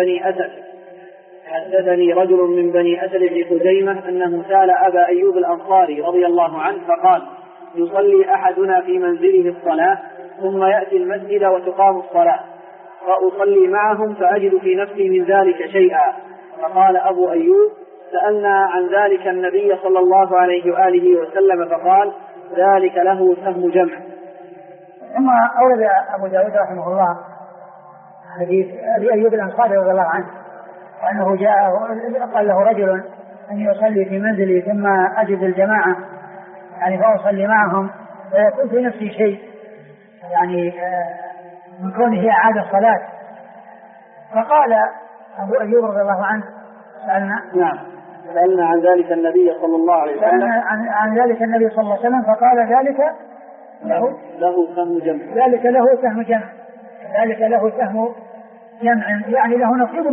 من بني أسد بن خزيمة أنه سأل أبا أيوب الأنصاري رضي الله عنه فقال يصلي أحدنا في منزله الصلاة ثم يأتي المسجد وتقام الصلاة فأصلي معهم فأجد في نفسي من ذلك شيئا. فقال أبو أيوب سألنا عن ذلك النبي صلى الله عليه وآله وسلم فقال ذلك له سهم جمع. ثم أورد أبو داود رحمه الله حديث أبي أيوب الأنصاري رضي الله عنه وأنه جاء قال له رجل أن يصلي في منزلي ثم أجد الجماعة يعني فأصلي معهم فيكون في نفسي شيء يعني من كونه أعاد الصلاة. فقال أبو أيوب رضي الله عنه سألنا عن ذلك النبي صلى الله عليه وسلم عن ذلك النبي صلى الله عليه وسلم فقال ذلك له سهم جمع. ذلك له سهم جمع يعني له نصيب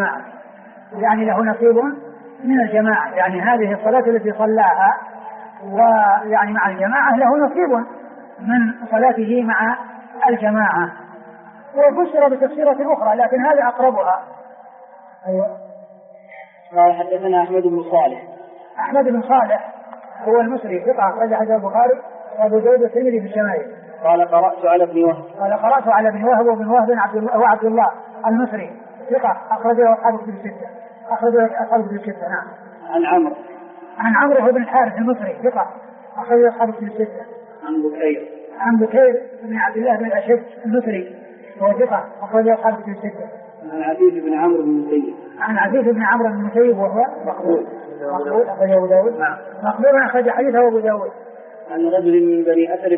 من الجماعة يعني هذه الصلاة التي صلاها ويعني مع الجماعة له نصيب من صلاته مع الجماعة. وفسر بتفسيرة أخرى لكن هذا أقربها. أيوة. قال حدثنا أحمد بن صالح هو المصري ثقة أخرج حديث البخاري وأبو داود والترمذي في الشمائل. قال قرأت على ابن وهب وابن وهب عبد الله المصري ثقة أخرجه أصحاب في الستة. نعم. عن عمرو بن الحارث المصري ثقة أخرجه أصحاب في الستة. عن بكير بن عبد الله بن الأشد المصري وهو ثقة أخرجه أصحاب في الستة. عن عفيف بن عمرو بن المسيب وهو مقبول أخرجه أبو داود. مقبول أخرج حديثه أبو داود. عن رجل من بني أسد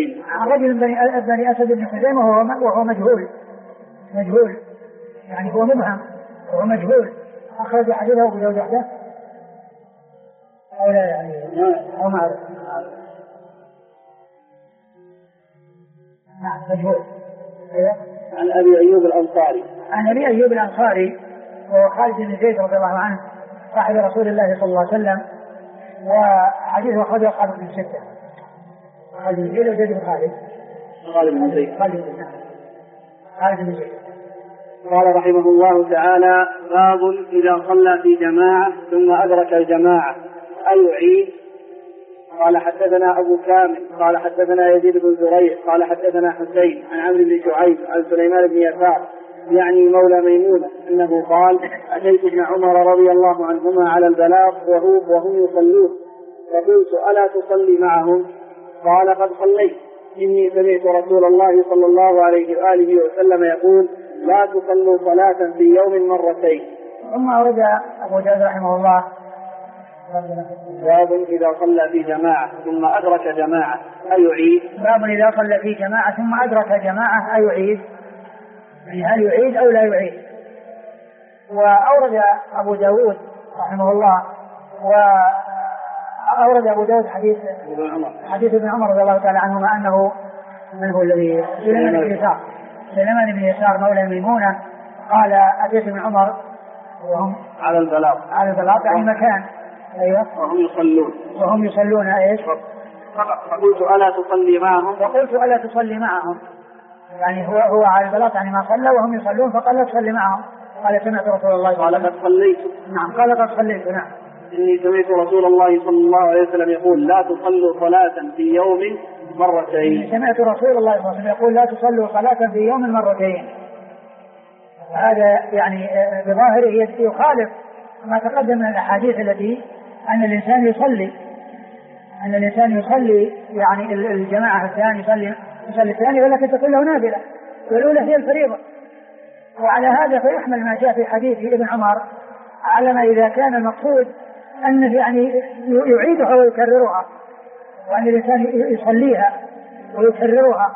بن خزيمة وهو مجهول يعني هو مبهم وهو مجهول أخرج حديثه أبو داود وحده أو لا يعني أو معروف. مجهول. عن أبي أيوب الأنصاري وهو خالد بن زيد رضي الله عنه صاحب رسول الله صلى الله عليه وسلم وحديثه أخرجه أصحاب في الستة. خالد بن زيد وزيد بن خالد بن زيد. قال رحمه الله تعالى باب إذا صلى في جماعة ثم أدرك الجماعة أيعيد. قال حدثنا أبو كامل قال حدثنا يزيد بن زريع قال حدثنا حسين عن عمرو بن شعيب عن سليمان بن يسار يعني مولى ميمونة أنه قال أتيت ابن عمر رضي الله عنهما على البلاط وهم يصلون فقلت ألا تصلي معهم؟ قال قد صليت إني سمعت رسول الله صلى الله عليه وآله وسلم يقول لا تصلوا صلاة في يوم مرتين. ثم أورد أبو داود رحمه الله باب إذا صلى في جماعة ثم أدرك جماعة أيعيد. باب إذا صلى في جماعة ثم أدرك جماعة أيعيد يعني هل يعيد أو لا يعيد. وأورد أبو داود رحمه الله وأورد أبو داود حديث ابن عمر رضي الله تعالى عنهما أنه من هو الذي سليمان بن يسار مولى ميمونة قال أتيت ابن عمر وهم على البلاط يعني مكان. أيوة. وهم يصلون إيش؟ فقلت ألا تصلي معهم يعني هو على البلاط يعني ما صلى وهم يصلون فقال لا تصلي معهم. قال سمعت رسول الله قال قد صليت. نعم قال قد صليت. نعم. إني سمعت رسول الله صلى الله عليه وسلم يقول لا تصلوا صلاة في يوم مرتين. سمعت رسول الله صلى الله عليه وسلم يقول لا تصلوا صلاة في يوم مرتين. هذا يعني بظاهره يخالف ما تقدم من الأحاديث التي أن الإنسان يصلي يعني الجماعة الثاني يصلي الثاني ولكن تكون له نافلة والأولى هي الفريضة. وعلى هذا فيحمل ما جاء في حديث ابن عمر على ما إذا كان المقصود أنه يعني يعيدها ويكررها، وأن الإنسان يصليها ويكررها،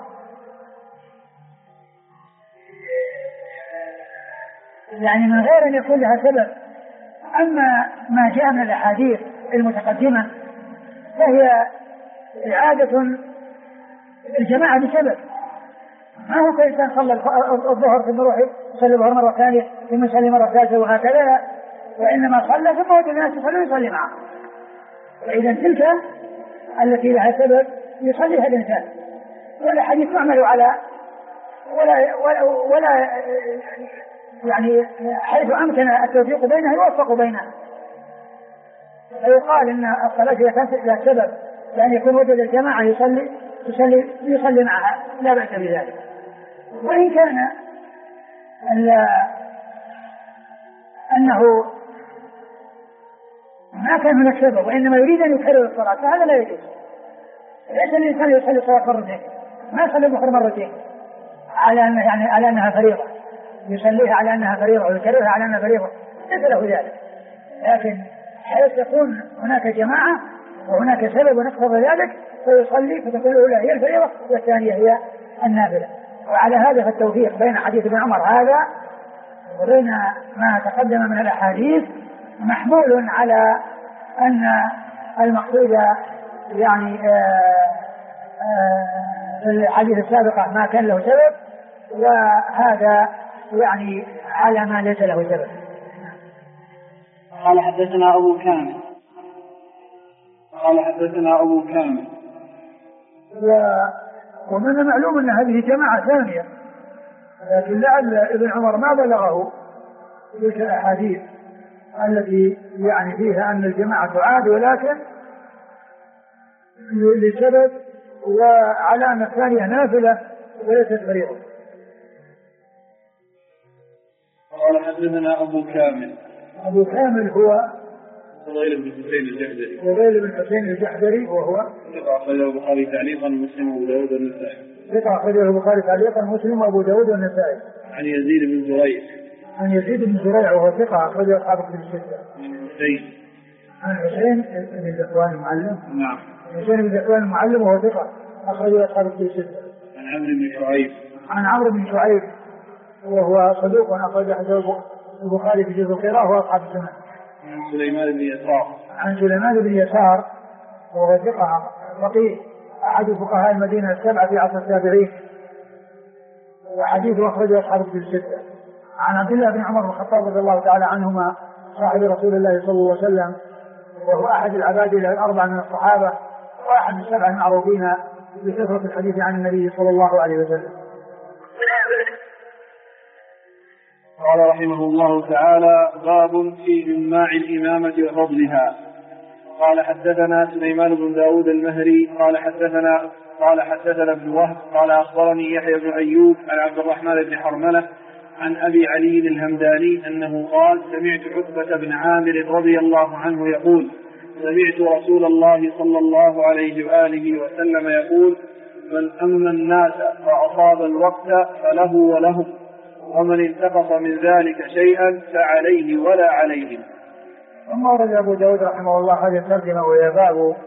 يعني من غير أن يكون لها سبب. أما ما جاء من الأحاديث المتقدمة فهي إعادة الجماعة بسبب، ما هو كإنسان صلى الظهر ثم يروح يصلي الظهر مرة ثانية ثم يصلي مرة ثالثة وهكذا، وإنما صلى ثم وجد الناس يصلي معه. وإذا تلك التي لها سبب يصليها الإنسان، والحديث يعمل على ولا يعني حيث أمكن التوفيق بينها يوفق بينها. فيقال إن الصلاة إذا كانت لها سبب لأن يكون وجد الجماعة يصلي معها لا بأس بذلك. وإن كان أنه ما كان هناك سبب وإنما يريد أن يكرر الصلاة فهذا لا يجوز. ليس الإنسان يصلي الصلاة مرتين، ما يصلي الظهر مرتين على أنها فريضة، يصليها على أنها فريضة ويكررها على أنها فريضة، ليس له ذلك. لكن حيث يكون هناك جماعة وهناك سبب ونقتضى ذلك فيصلي فتكون الأولى هي الفريضة والثانية هي النافلة. وعلى هذا فالتوفيق بين حديث ابن عمر هذا وبين ما تقدم من الأحاديث محمول على أن المقصود يعني في الحديث السابقة ما كان له سبب، وهذا يعني على ما ليس له سبب. قال حدثنا أبو كامل ومن المعلوم أن هذه جماعة ثانية، لكن لعل ابن عمر ما بلغه تلك الأحاديث التي يعني فيها أن الجماعة تعاد ولكن لسبب وعلامة ثانية نافلة وليست فريضة. قال حدثنا أبو كامل هو فضيل بن حسين الجحدري وهو ثقة أخرجه البخاري تعليقا ومسلم وأبو داود والنسائي. عن يزيد بن زريع وهو ثقة أخرجه أصحاب الكتب الستة. عن حسين بن ذكوان المعلم. نعم. حسين بن ذكوان المعلم وهو ثقة أخرجه أصحاب الكتب الستة. عن عمرو بن شعيب وهو صدوق أخرج حديث البخاري في جزء القراءة وأصحاب السنة. عن سليمان بن يسار وهو ثقة فقيه أحد فقهاء المدينة السبعة في عصر التابعين، وحديث أخرجه أصحاب الكتب الستة. عن عبد الله بن عمر بن الخطاب رضي الله تعالى عنهما صاحب رسول الله صلى الله عليه وسلم، وهو أحد العباد الأربعة من الصحابة وأحد السبعة المعروفين بكثرة الحديث عن النبي صلى الله عليه وسلم. قال رحمه الله تعالى: باب في جماع الإمامة وفضلها. قال حدثنا سليمان بن داود المهري قال حدثنا ابن وهب قال أخبرني يحيى بن أيوب عن عبد الرحمن بن حرملة عن أبي علي الهمداني أنه قال: سمعت عتبة بن عامر رضي الله عنه يقول: سمعت رسول الله صلى الله عليه وآله وسلم يقول: من أمن الناس فأصاب الوقت فله ولهم، ومن انتقص من ذلك شيئا فعليه ولا عليهم. ثم ورد أبو داود رحمه الله هذه الترجمة وهي باب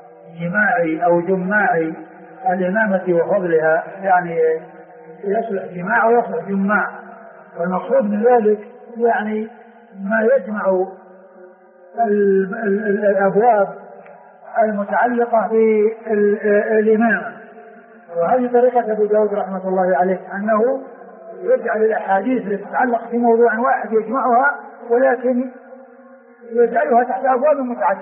جماع الإمامة وفضلها، يعني يصلح جماع ويصلح جماع، والمقصود من ذلك يعني ما يجمع الأبواب المتعلقة بالإمامة. وهذه طريقة أبو داود رحمه الله عليه، أنه يجعل الأحاديث التي تتعلق في موضوع واحد يجمعها ولكن يجعلها تحت أبواب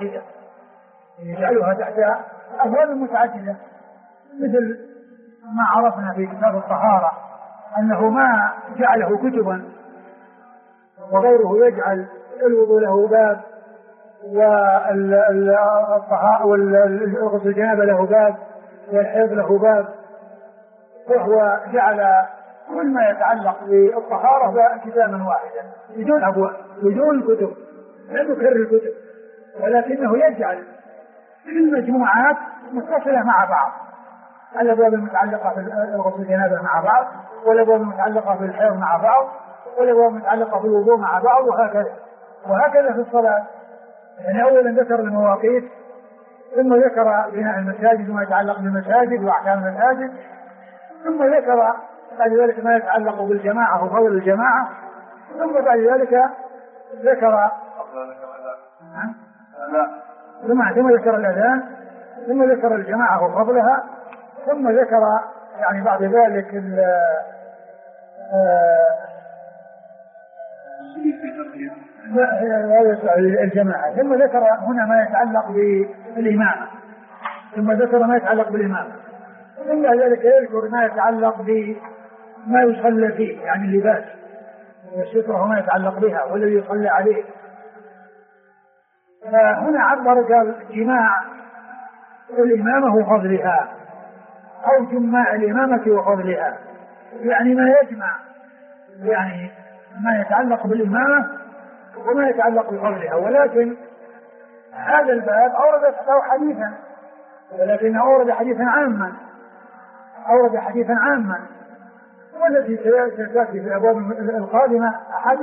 متعددة، مثل ما عرفنا في كتاب الطهارة أنه ما جعله كتبا وغيره يجعل الوضوء له باب والطهارة والغسل الجنابة له باب والحيض له باب، وهو جعل كل ما يتعلق بالطهارة كتابا واحدا بدون أبواب بدون كتب، لا يكرر الكتب، ولكنه يجعل المجموعات متصلة مع بعض، الأبواب المتعلقة بالغسل الجنابة مع بعض، والأبواب المتعلقة بالحيض مع بعض، والأبواب المتعلقة بالوضوء مع بعض، وهكذا في الصلاة. يعني أولا ذكر المواقيت، ثم ذكر بناء المساجد وما يتعلق بالمساجد وأحكام المساجد، ثم ذكر بعد ذلك ما يتعلق بالجماعة وفضل الجماعة، ثم بعد ذلك ذكر ثم ذكر الأذان، ثم ذكر الجماعة وفضلها، ثم ذكر يعني بعد ذلك الجماعة، ثم ذكر هنا ما يتعلق بالإمامة، ثم ذكر ما يتعلق بالإمامة، ثم بعد ذلك يذكر ما يتعلق بما يصلى فيه، يعني اللباس والسترة وما يتعلق بها والذي يصلى عليه. فهنا عبر قال جماع الإمامة وفضلها، أو جماع الإمامة وفضلها، يعني ما يجمع يعني ما يتعلق بالإمامة وما يتعلق بفضلها. ولكن هذا الباب أورد له حديثا، ولكنه أورد حديثا عاما، والذي سيأتي في الأبواب القادمة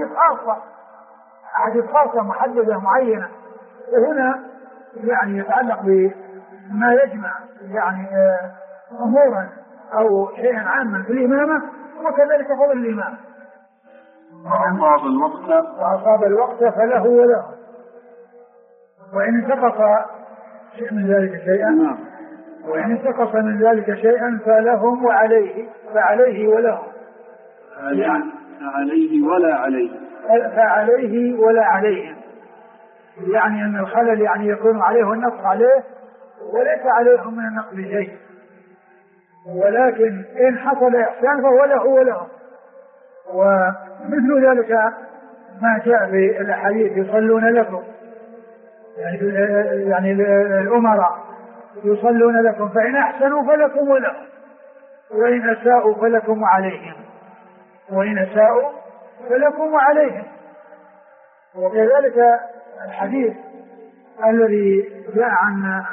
أحاديث خاصة محددة معينة. وهنا يعني يتعلق بما يجمع يعني أمورا أو شيئا عاما في الإمامة، وكذلك فضل الإمام. وأصاب الوقت فله وله، وإن انتقص شيء من ذلك شيئا فلهم وعليه، فعليه ولهم، فعليه ولا عليهم، يعني أن الخلل يعني يكون عليه والنقص عليه، وليس عليهم من النقص شيء، ولكن إن حصل إحسان فهو له ولهم. ومثل ذلك ما جاء في الأحاديث يصلون لكم، يعني الأمراء يصلون لكم، فإن أحسنوا فلكم ولهم، وإن أساءوا فلكم وعليهم. وكذلك الحديث الذي جاء عن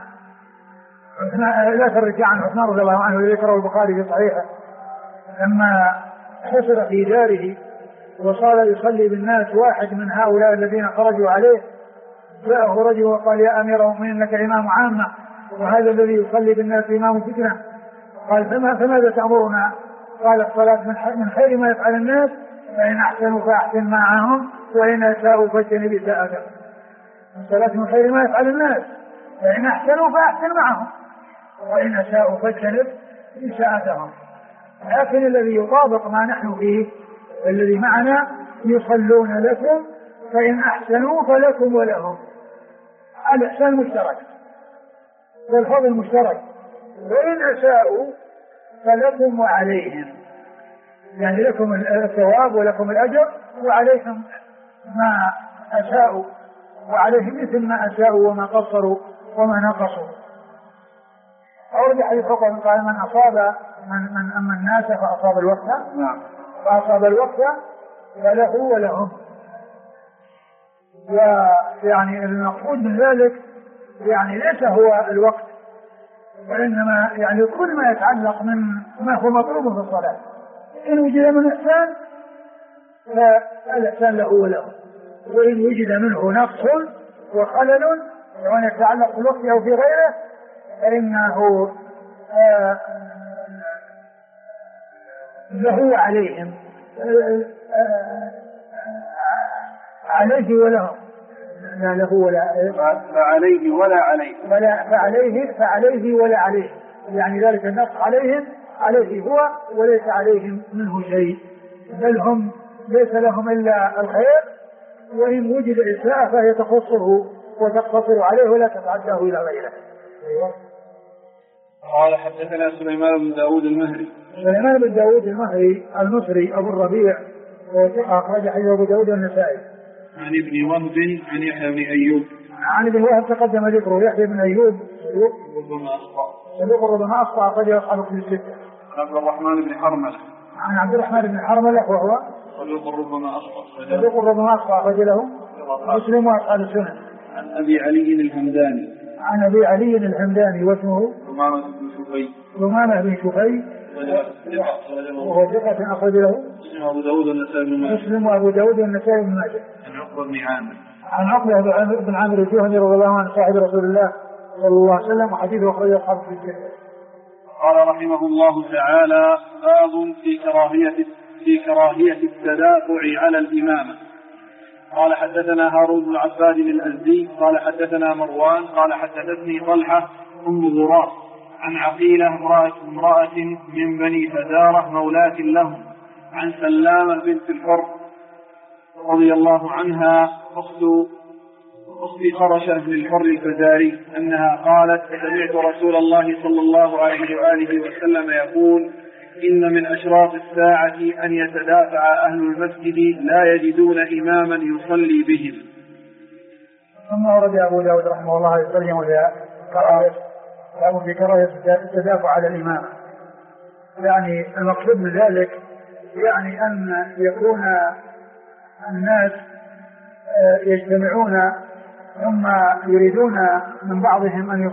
عن عثمان رضي الله عنه الذي ذكره البخاري في صحيحه، لما حصل في داره وصار يصلي بالناس، واحد من هؤلاء الذين خرجوا عليه جاءه رجل وقال: يا أمير المؤمنين لك إمام عامة، وهذا الذي يصلي بالناس إمام فتنة. قال: فماذا تأمرنا؟ قال: الصلاة من خير ما يفعل الناس، فإن أحسنوا فأحسن معهم، وإن أساءوا فاجتنب إساءتهم. الصلاة من خير ما يفعل الناس، فإن أحسنوا فأحسن معهم، وإن أساءوا فاجتنب إساءتهم. لكن الذي يطابق ما نحن فيه الذي معنا: يصلون لكم فإن أحسنوا فلكم ولهم. الإحسان مشترك والفضل مشترك، وإن أساءوا فلكم وعليهم، يعني لكم الثواب ولكم الأجر، وعليهم ما أساءوا، وعليهم مثل ما أساءوا وما قصروا وما نقصوا. أورد حديث حكم قال: من أصاب من أما الناس فأصاب الوقت فله ولهم. ويعني المقصود من ذلك يعني ليس هو الوقت، وإنما يعني كل ما يتعلق من ما هو مطلوب في الصلاة. إن وجد من إحسان فالإحسان له وله، وإن وجد منه نقص وخلل وأن يتعلق بالوقت أو في غيره فإنه له عليهم، عليه ولهم، لا له ولا فعليه ولا عليه، فعليه ولا عليه، يعني ذلك النص عليه هو وليس عليهم منه شيء، بل هم ليس لهم إلا الخير، وإن وجد إساءة فهي تخصه وتقتصر عليه ولا تتعداه إلى غيره. قال: حدثنا سليمان بن داود المهري المصري أبو الربيع، وأخرج حديث أبو داود النسائي. عن ابن وهب عن يحيى بن أيوب عن ابن وهب تقدم ذكره. يحيى بن أيوب صدوق ربما أخطأ أخرجه أصحاب كتب الستة. عن عبد الرحمن بن حرملة عن عبد الرحمن بن حرملة وهو صدوق ربما أخطأ أخرج له مسلم وأصحاب السنن. عن أبي علي الهمداني عن أبي علي الهمداني واسمه ثمامة بن شفي وهو ثقة أخرج له مسلم وأبو داود والنسائي بن ماجه. عن عقبة بن عامر الجهني رضي الله عنه صاحب رسول الله صلى الله عليه وسلم وحديثه أخرجه أصحاب السنن. قال رحمه الله تعالى: باب في كراهية التدافع على الإمامة. قال حدثنا هارون بن عباد الأزدي قال حدثنا مروان قال حدثتني طلحة أم غراب عن عقيلة امرأة من بني فزارة مولاة لهم عن سلامة بنت الحر رضي الله عنها أخت خرشة بن الحر الفزاري أنها قالت: سمعت رسول الله صلى الله عليه وآله وسلم يقول: إن من أشراط الساعة أن يتدافع أهل المسجد لا يجدون إماما يصلي بهم. ثم ورد أبو داود رحمه الله يسلم في كراهية التدافع على الإمامة. يعني المقصود من ذلك يعني أن يكون الناس يجتمعون ثم يريدون من بعضهم أن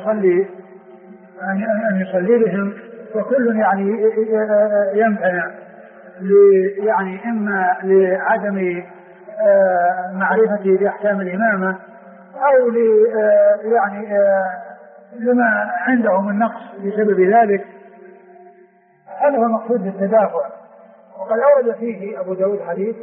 يصلي بهم، وكل يعني يمتنع يعني إما لعدم معرفة بأحكام الإمامة أو يعني لما عنده من نقص بسبب ذلك. هذا هو المقصود بالتدافع. وقد أورد فيه أبو داود حديث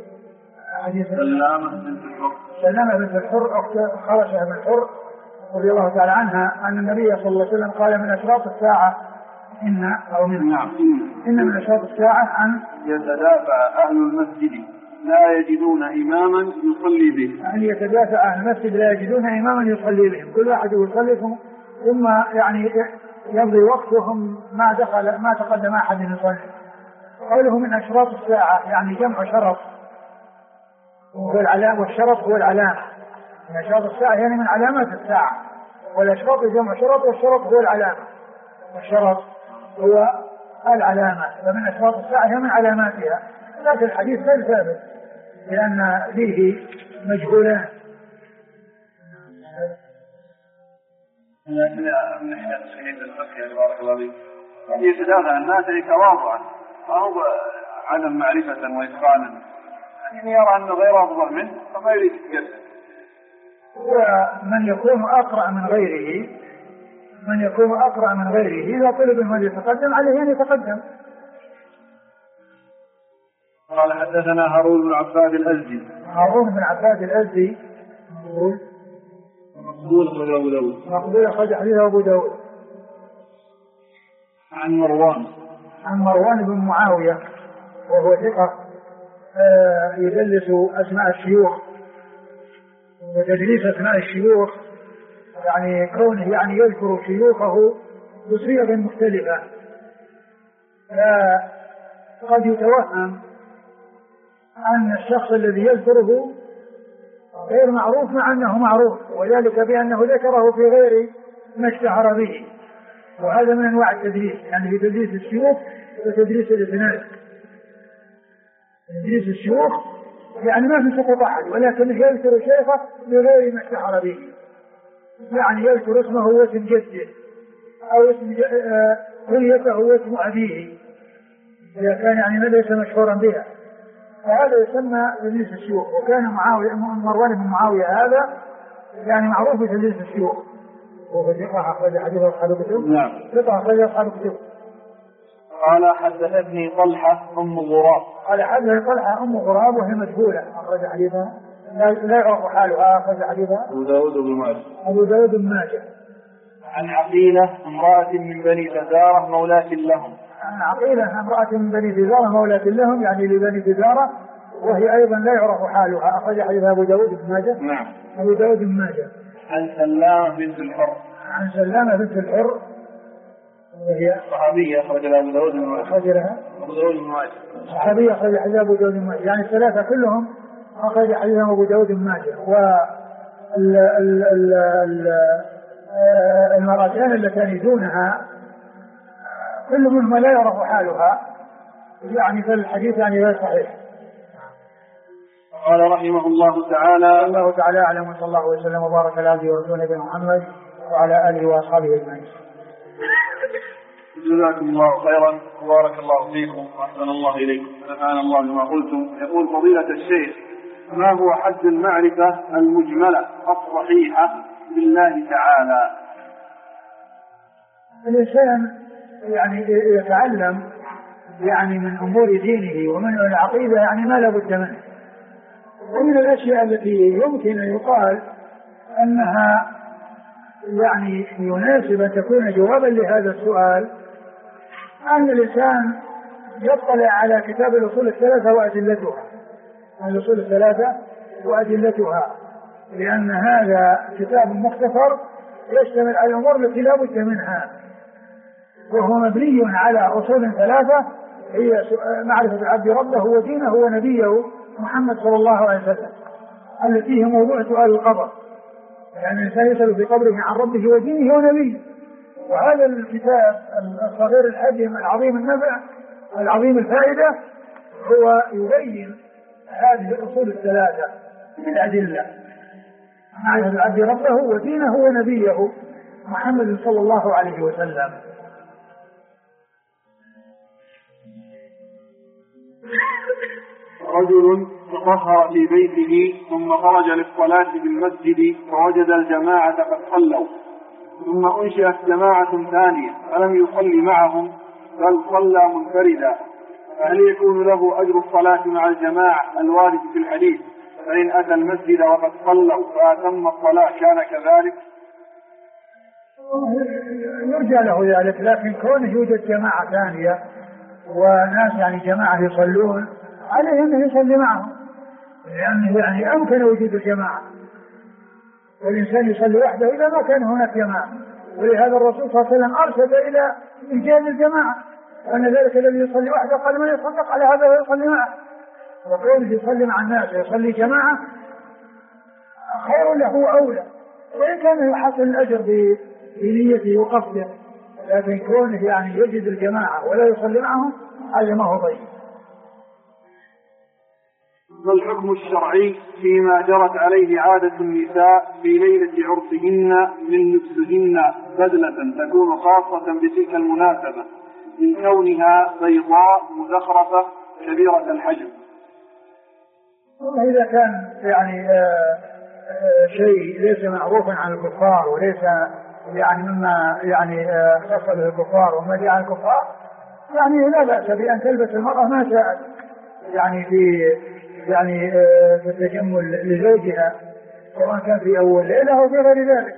سلامة بنت الحر أخت خرشة بن الحر رضي الله تعالى عنها أن النبي صلى الله عليه وسلم قال: من أشراط الساعة إن من أشراط الساعة أن يتدافع أهل المسجد لا يجدون إماما يصلي بهم. أن يتدافع أهل المسجد لا يجدون إماما يصلي بهم، كل واحد يصلي ثم يعني يمضي وقتهم ما تقدم أحد يصلي. قوله من أشراط الساعة يعني جمع شرط، والشرط هو العلامة. من أشراط الساعة يعني من علامات الساعة، والأشراط جمع شرط والشرط هو العلامة، والشرط هو العلامة. فمن أشراط الساعة هي من علاماتها. لكن الحديث غير ثابت لأن فيه مجهولان. من احدى سنين الفقه بارك الله فيك يتدافع الناس تواضعا فهو عدم معرفة وإتقانا، يعني يرى أنه غير أفضل منه فما يريد يتقدم. ومن يكون أقرأ من غيره إذا طلب من يتقدم عليه أن يتقدم. قال حدثنا هارون بن عباد الأزدي مقبول أخرج حديثه أبو داود. عن مروان بن معاوية وهو ثقة يدلس أسماء الشيوخ، وتدليس أسماء الشيوخ يعني كونه يعني يذكر شيوخه بصيغ مختلفة، قد يتوهم أن الشخص الذي يذكره غير معروف مع أنه معروف، وذلك بأنه ذكره في غير ما اشتهر به. وهذا من أنواع التدليس، يعني في تدليس الشيوخ وتدليس الإسناد. تدليس الشيوخ يعني ما في سقوط أحد، ولكن يذكر شيخه بغير ما اشتهر به، يعني يذكر اسمه واسم جده أو اسم كنيته واسم أبيه إذا كان يعني ما ليس مشهورا بها، فهذا يسمى تدليس الشيوخ. وكان مروان بن معاوية هذا يعني معروف بتدليس الشيوخ، وهو ثقة أخرج حديث أصحاب الكتب. نعم. ثقة أخرج أصحاب الكتب. قال حدثتني طلحة أم غراب وهي مجهولة أخرج حديثها لا يعرف حالها، أخرج حديثها أبو داود بن ماجه. عن عقيلة امرأة من بني فزارة مولاة لهم، يعني لبني فزارة، وهي أيضا لا يعرف حالها، أخرج حديثها أبو داود بن ماجه. نعم. أبو داود بن ماجه. عن سلامة بنت الحر وهي صحابية أخرج لها أبو داود بن ماجه. صحابية أخرج حديث أبو داود بن ماجه، يعني الثلاثة كلهم أخرج حديثهم أبو داود بن ماجه. المرأتان اللتان دونها كل منهما لا يعرف حالها، يعني فالحديث يعني غير صحيح. قال رحمه الله تعالى: الله تعالى أعلم، وصلى الله وسلم وبارك على عبده ورسوله نبينا محمد وعلى آله وأصحابه أجمعين. جزاكم الله خيرا وبارك الله فيكم وأحسن الله إليكم ونفعنا الله بما قلتم. يقول فضيلة الشيخ: ما هو حد المعرفة المجملة الصحيحة بالله تعالى؟ الإنسان يعني يتعلم يعني من أمور دينه ومن العقيدة يعني ما لا بد منه. ومن الأشياء التي يمكن أن يقال أنها يعني يناسب أن تكون جوابا لهذا السؤال أن الإنسان يطلع على كتاب الأصول الثلاثة وأدلتها، الأصول الثلاثة وأدلتها، لأن هذا كتاب مختصر يشتمل على الأمور التي لا بد منها، وهو مبني على أصول ثلاثة هي معرفة العبد ربه ودينه ونبيه محمد صلى الله عليه وسلم، التي هي موضوع سؤال القبر، يعني الإنسان يسأل في قبره عن ربه ودينه ونبيه. وهذا الكتاب الصغير الحجم العظيم النفع العظيم الفائدة هو يبين هذه الأصول الثلاثة بالأدلة، معرفة العبد ربه ودينه ونبيه محمد صلى الله عليه وسلم. رجل تطهر في بيته ثم خرج للصلاة في المسجد فوجد الجماعة قد صلوا، ثم أنشئت جماعة ثانية فلم يصلي معهم بل صلى منفردا، فهل يكون له أجر الصلاة مع الجماعة الوارد في الحديث؟ فإن أتى المسجد وقد صلوا فأتم الصلاة كان كذلك؟ يرجى له ذلك، لكن كونه يوجد جماعة ثانية وناس يعني جماعة يصلون عليه أنه يصلي معهم، لأنه يعني أمكن وجود الجماعة، والإنسان يصلي وحده إذا ما كان هناك جماعة. ولهذا الرسول صلى الله عليه وسلم أرشد إلى إيجاد الجماعة، وأن ذلك الذي يصلي وحده قال من يصدق على هذا ويصلي معه، وكونه يصلي مع الناس ويصلي جماعة خير له وأولى، وإن كان يحصل الأجر بنيته وقصده، لكن كونه يعني يجد الجماعة ولا يصلي معهم هذا ما هو ضيق. ما الحكم الشرعي فيما جرت عليه عادة النساء في ليلة عرسهن من لبسهن بدلة تكون خاصة بتلك المناسبة من كونها بيضاء مزخرفة كبيرة الحجم؟ والله إذا كان يعني شيء ليس معروفا عن الكفار وليس يعني مما يعني خاص به الكفار وما جاء عن الكفار، يعني لا بأس بأن تلبس المرأة ما شاءت يعني في التجمل لزوجها، سواء كان في أول ليلة أو في غير ذلك.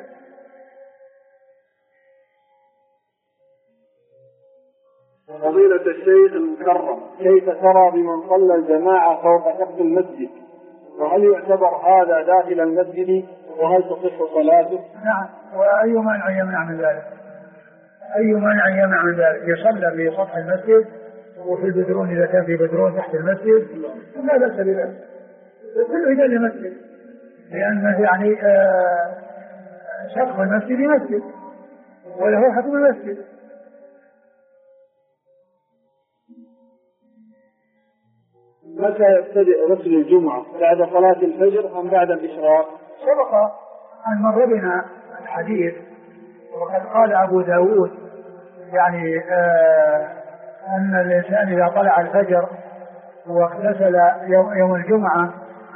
فضيلة الشيخ المكرم، كيف ترى بمن صلى الجماعة فوق سقف المسجد؟ وهل يعتبر هذا داخل المسجد؟ وهل تصح صلاته؟ نعم، وأي مانع يمنع من ذلك؟ أي مانع يمنع من ذلك؟ يصلى في سطح المسجد وفي البدرون إذا كان في بدرون تحت المسجد لا بأس بذلك، كله إذا لمسجد، لأن يعني سقف المسجد مسجد وله حكم المسجد. متى يبتدئ غسل الجمعة؟ بعد صلاة الفجر أم بعد الإشراق؟ سبق أن مر بنا الحديث، وقد قال أبو داود يعني أن الإنسان إذا طلع الفجر واغتسل يوم الجمعة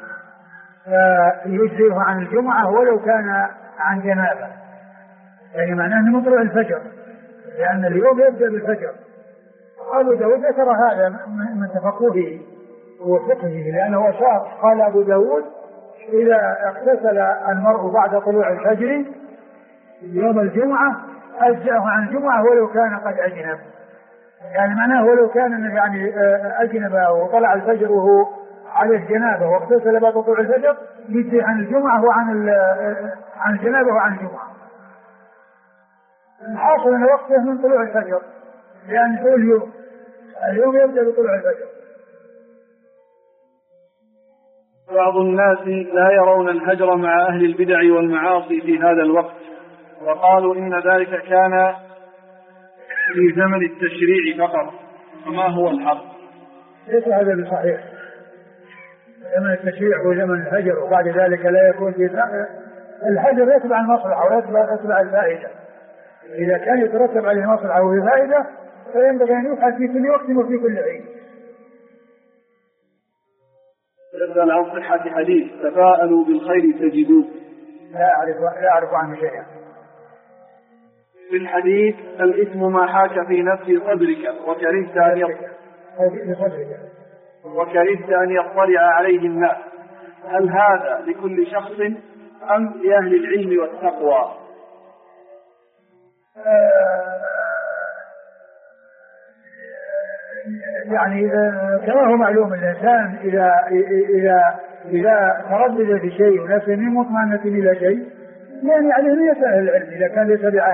فيجزئه عن الجمعة ولو كان عن جنابة، يعني معناه من طلوع الفجر، لأن اليوم يبدأ بالفجر. أبو داود ذكر هذا من تفقهه وفقهه، لأنه أشار قال أبو داود إذا اغتسل المرء بعد طلوع الفجر يوم الجمعة أجزأه عن الجمعة ولو كان قد أجنب، يعني معناه ولو كان يعني أجنب وطلع الفجر وهو عليه جنابه واغتسل بعد طلوع الفجر يجزي عن الجمعة عن الجنابه وعن الجمعة. الحاصل أن وقته من طلوع الفجر، لأن هو اليوم يبدأ بطلوع الفجر. بعض الناس لا يرون الهجر مع أهل البدع والمعاصي في هذا الوقت، وقالوا إن ذلك كان في زمن التشريع فقط، فما هو الحق؟ ليس هذا بصحيح. زمن التشريع هو زمن الهجر، وبعد ذلك لا يكون في الهجر يتبع المصلحة ويتبع الفائدة. إذا كان يترتب عليه مصلحة وفائدة فينبغي أن يفعل في كل وقت وفي كل حين. يسأل عن صحة حديث تفاءلوا بالخير تجدوه. لا أعرف عنه شيئا. في الحديث الإثم ما حاك في نفس صدرك وكرهت أن يطلع عليه الناس، هل هذا لكل شخص أم لأهل العلم والتقوى؟ يعني كما هو معلوم الإنسان إذا تردد في شيء ونفسه مطمئنة إلى شيء يعني عليه أن يسأل العلم إذا كان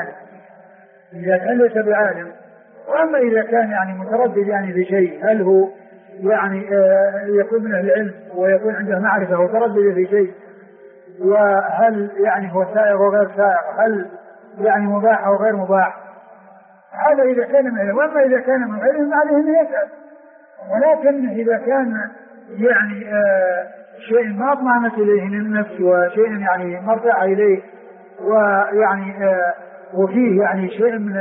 ليس بعالم. وأما إذا كان يعني متردد يعني في شيء، هل هو يعني يكون من أهل العلم ويكون عنده معرفة وتردد في شيء، وهل يعني هو سائغ وغير سائغ، هل يعني مباح أو غير مباح، هذا إذا كان من علم. وأما إذا كان من علم عليه أن يسأل. ولكن إذا كان يعني شيء ما اطمأنت إليه النفس وشيء يعني مرتاح إليه ويعني وفيه يعني شيء من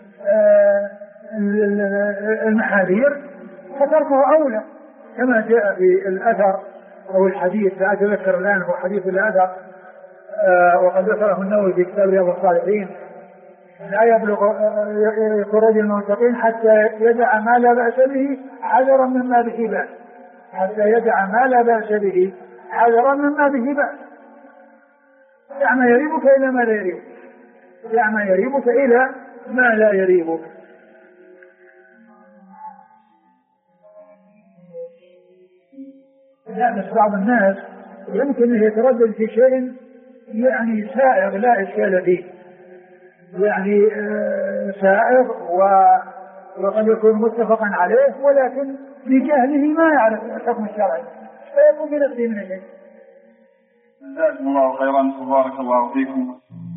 المحاذير فتركه أولى، كما جاء في الأثر أو الحديث، لا أتذكر الآن، هو حديث الأثر وقد ذكره النووي في كتاب رياض الصالحين: لا يبلغ خروج المنتقين حتى يدع ما لا بأس به حذرا مما به بأس، حتى يدع ما لا بأس به حذرا مما به بأس. دع ما يريبك إلى ما لا يريبك، دع ما يريبك إلى ما لا يريبك. لا، بس بعض الناس يمكن أن يتردد في شيء يعني سائغ لا إشكال فيه، يعني سائغ وقد يكون متفقا عليه، ولكن بجهله ما يعرف الحكم الشرعي فيكون في نفسه من الشيء. جزاكم الله خيرا وبارك الله فيكم.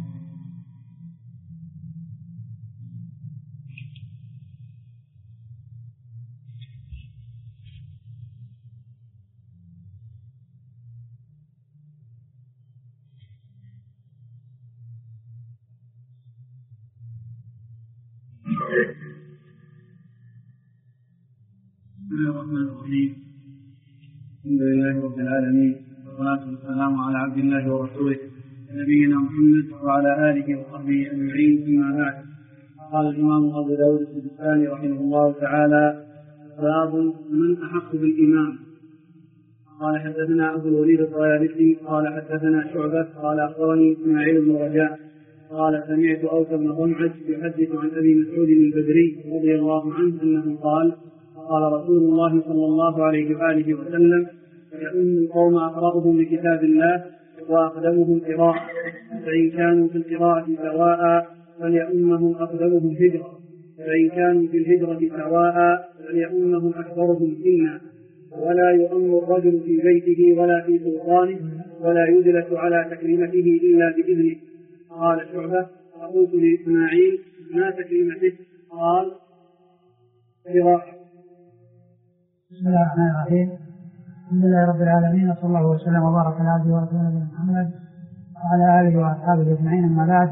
بسم الله الرحمن الرحيم. الحمد لله رب العالمين، والصلاة والسلام على عبد الله ورسوله نبينا محمد وعلى آله وصحبه أجمعين، ثم بعد. قال الإمام أبو داود السجستاني رحمه الله تعالى: باب من أحق بالإمام. قال حدثنا أبو الوليد الطيالسي قال حدثنا شعبة قال أخبرني إسماعيل بن رجاء قال سمعت أوس بن ضمعج يحدث عن أبي مسعود البدري رضي الله عنه أنه قال: قال رسول الله صلى الله عليه وآله وسلم: يؤم القوم أقرأهم لكتاب الله وأقدمهم قراءة، فإن كانوا في القراءة سواء فليؤمهم أقدمهم هجرة، فإن كانوا في الهجرة سواء فليؤمهم أكبرهم سنا، ولا يؤم الرجل في بيته ولا في سلطانه ولا يجلس على تكريمته إلا بإذنه. قال شعبة: فقلت لإسماعيل: ما تكريمته؟ قال: قراءة. بسم الله الرحمن الرحيم. الحمد لله رب العالمين، وصلى الله وسلم وبارك على عبده ورسوله محمد وعلى آله وأصحابه أجمعين، أما بعد.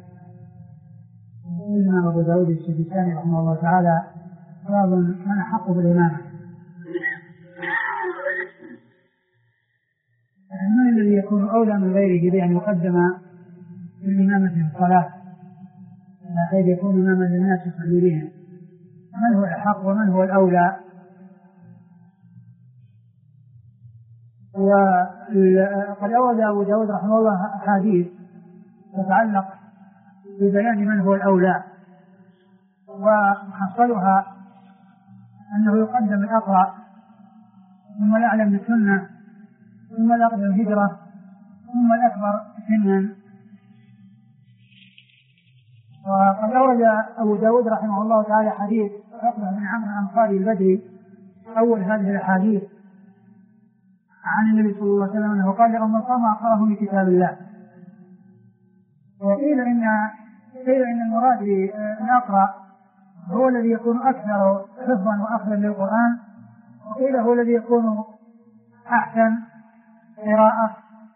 الإمام أبو داود السجستاني رحمه الله تعالى: باب من أحق بالإمامة. من الذي يكون أولى من غيره بأن يقدم بالإمامة في الصلاة حيث يكون إماما للناس يصلي بهم؟ من هو الحق ومن هو الأولى؟ وقد أورد أبو داود رحمه الله أحاديث تتعلق ببيان من هو الأولى، وحصلها أنه يقدم الأقرأ ثم الأعلم بالسنة ثم الأقدم الهجرة ثم الأكبر سنا. وقد أورد أبو داود رحمه الله تعالى حديث عقبة بن عمرو الأنصاري البدري أول هذه الأحاديث عن النبي صلى الله عليه وسلم أنه قال لأم القوم أقرأهم لكتاب الله. وقيل إن المراد بالأقرأ هو الذي يكون أكثر حفظا وأخذا للقرآن، وقيل هو الذي يكون أحسن قراءة.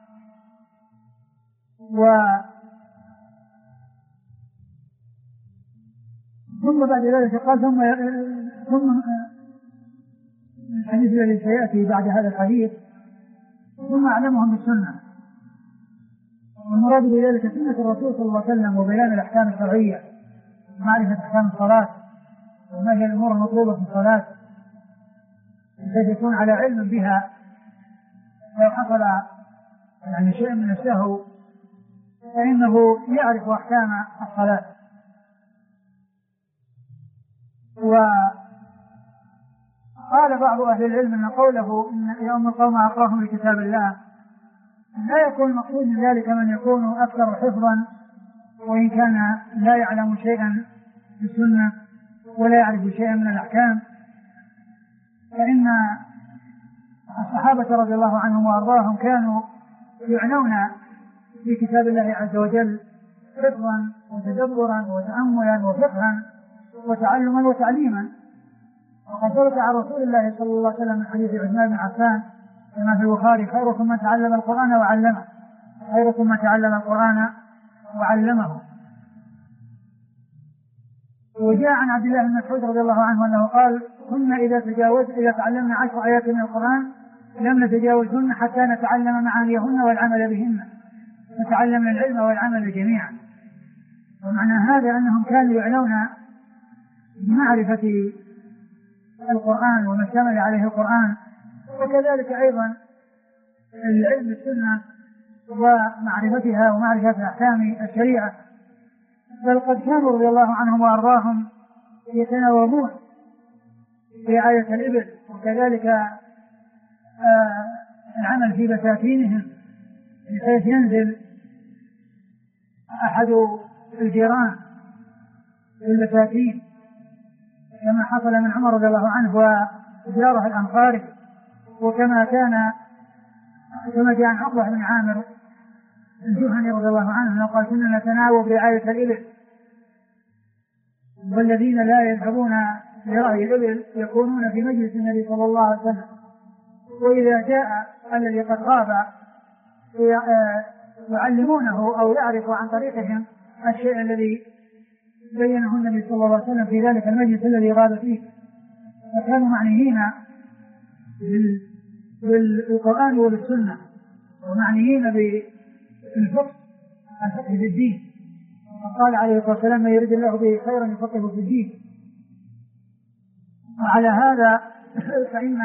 ثم بعد ذلك قال ثم الحديث الذي سيأتي بعد هذا الحديث ثم أعلمهم بالسنة. والمراد بذلك سنة الرسول صلى الله عليه وسلم وبيان الأحكام الشرعية ومعرفة أحكام الصلاة وما هي الأمور المطلوبة في الصلاة بحيث يكون على علم بها، لو حصل يعني شيء من السهو فإنه يعرف أحكام الصلاة. وقال بعض أهل العلم أن قوله إن يوم القوم أقرأهم لكتاب الله لا يكون المقصود من ذلك من يكون أكثر حفظا وإن كان لا يعلم شيئا في السنة ولا يعرف شيئا من الأحكام، فإن الصحابة رضي الله عنهم وأرضاهم كانوا يعنون في كتاب الله عز وجل حفظا وتدبرا وتأملا وفقها وتعلما وتعليما. وقد ثبت عن رسول الله صلى الله عليه وسلم من حديث عثمان بن عفان كما في البخاري: خيركم من تعلم القرآن وعلمه، خيركم من تعلم القرآن وعلمه. وجاء عن عبد الله بن مسعود رضي الله عنه أنه قال: كنا إذا تعلمنا 10 آيات من القرآن لم نتجاوزهن حتى نتعلم معانيهن والعمل بهن، نتعلم العلم والعمل جميعا. ومعنى هذا أنهم كانوا يعنون بمعرفة القرآن وما اشتمل عليه القرآن، وكذلك أيضا العلم بالسنة ومعرفتها ومعرفة أحكام الشريعة. بل قد كانوا رضي الله عنهم وأرضاهم يتناوبون رعاية الإبل، وكذلك العمل في بساتينهم بحيث ينزل أحد الجيران في البساتين كما حصل من عمر رضي الله عنه وجاره الأنصاري، وكما جاء عن عقبة بن عامر الجهني رضي الله عنه قال: كنا نتناوب رعاية الإبل، والذين لا يذهبون لرعي الإبل يكونون في مجلس النبي صلى الله عليه وسلم، وإذا جاء الذي قد غاب يعلمونه أو يعرف عن طريقهم الشيء الذي بينه النبي صلى الله عليه وسلم في ذلك المجلس الذي غاب فيه. فكانوا معنيين بالقرآن وبالسنة ومعنيين بالفقه في الدين. وقال عليه الصلاة والسلام: من يريد الله به خيرا يفقهه في الدين. وعلى هذا فإن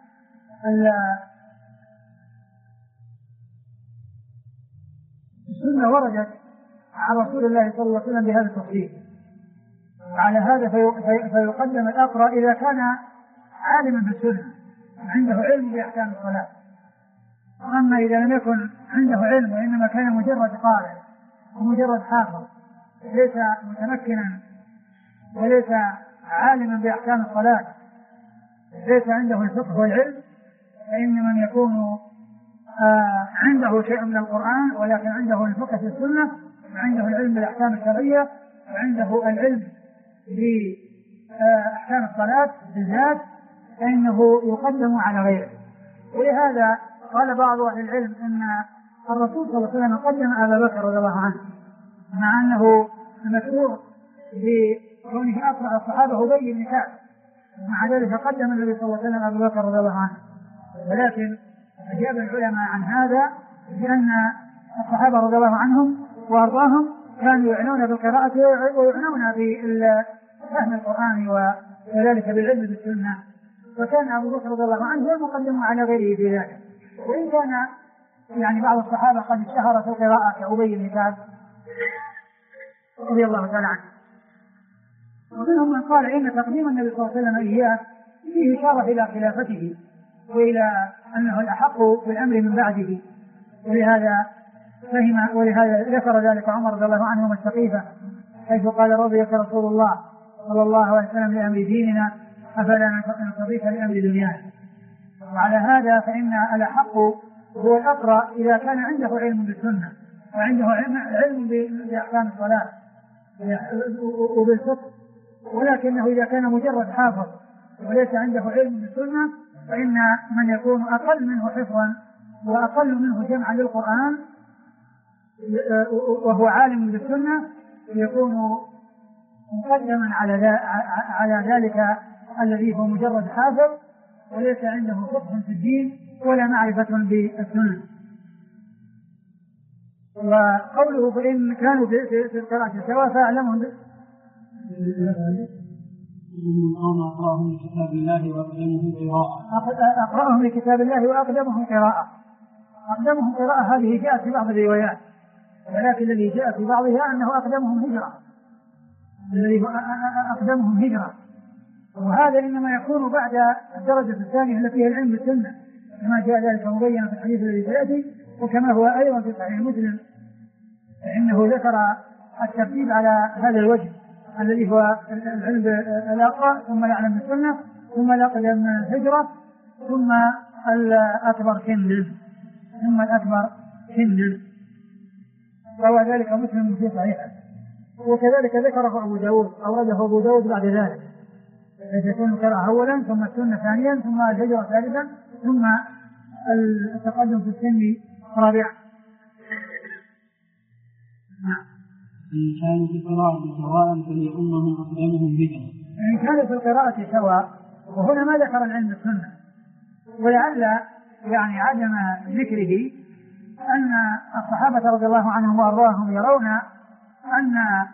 السنة وردت عن رسول الله صلى الله عليه وسلم بهذا التفصيل. وعلى هذا فيقدم الأقرأ إذا كان عالما بالسنة عنده علم بأحكام الصلاة. أما إذا لم يكن عنده علم وإنما كان مجرد قارئ ومجرد حافظ ليس متمكنا وليس عالما بأحكام الصلاة، ليس عنده الفقه والعلم، فإن من يكون عنده شيء من القرآن ولكن عنده الفقه في السنة وعنده العلم بالأحكام الشرعية وعنده العلم بأحكام الصلاة بالذات، فإنه يقدم على غيره. ولهذا قال بعض أهل العلم أن الرسول صلى الله عليه وسلم قدم أبا بكر رضي الله عنه، مع أنه مشهور بكونه أقرأ الصحابة أبي بن كعب، ومع ذلك قدم النبي صلى الله عليه وسلم أبا بكر رضي الله عنه. ولكن أجاب العلماء عن هذا بأن الصحابة رضي الله عنهم وأرضاهم كانوا يعنون بالقراءة ويعنون بفهم القرآن وذلك بالعلم بالسنة، وكان أبو بكر رضي الله عنه هو المقدم على غيره في ذلك. وإن كان يعني بعض الصحابة قد اشتهر في القراءة كأبي بن كعب رضي الله تعالى عنه. ومنهم من قال إن تقديم النبي صلى الله عليه وسلم إياه فيه إشارة إلى خلافته وإلى أنه الأحق بالأمر من بعده، ولهذا ذكر ذلك عمر رضي الله عنه والسقيفة حيث قال: رضيك رسول الله صلى الله عليه وسلم لأمر ديننا أفلا نستضيف لأمر دنيانا. وعلى هذا فإن الأحق هو الأقرأ إذا كان عنده علم بالسنة وعنده علم بأحكام الصلاة وبالفقه، ولكنه إذا كان مجرد حافظ وليس عنده علم بالسنة فإن من يكون أقل منه حفظا وأقل منه جمعا للقرآن وهو عالم بالسنة يكون مقدما على ذلك الذي هو مجرد حافظ وليس عنده فقه في الدين ولا معرفة بالسنة. وقوله فإن كانوا في القراءة سواء فأعلمهم أقرأهم لكتاب الله وأقدمهم قراءة. أقرأهم لكتاب الله وأقدمهم قراءة. أقدمهم قراءة هذه جاءت في بعض الروايات، ولكن الذي جاء في بعضها أنه أقدمهم هجرة، الذي أقدمهم هجرة، وهذا إنما يكون بعد الدرجة الثانية التي هي العلم بالسنة كما جاء ذلك مبينا في الحديث الذي سيأتي، وكما هو أيضا في صحيح مسلم فإنه ذكر الترتيب على هذا الوجه الذي هو العلم الأقرأ ثم الأعلم بالسنة ثم الأقدم هجرة ثم الأكبر سنا روى ذلك مسلم في صحيحه. وكذلك ذكره أبو داود أورده أبو داود بعد ذلك، تكون القراءة أولا ثم السنة ثانيا ثم الهجرة ثالثا ثم التقدم في السن رابعا. إن كانوا في القراءة سواء فليؤمهم أقدمهم هجرة. إن كانوا في القراءة سواء، وهنا ما ذكر العلم بالسنة، ولعل يعني عدم ذكره أن الصحابة رضي الله عنهم وأرضاهم يرون أن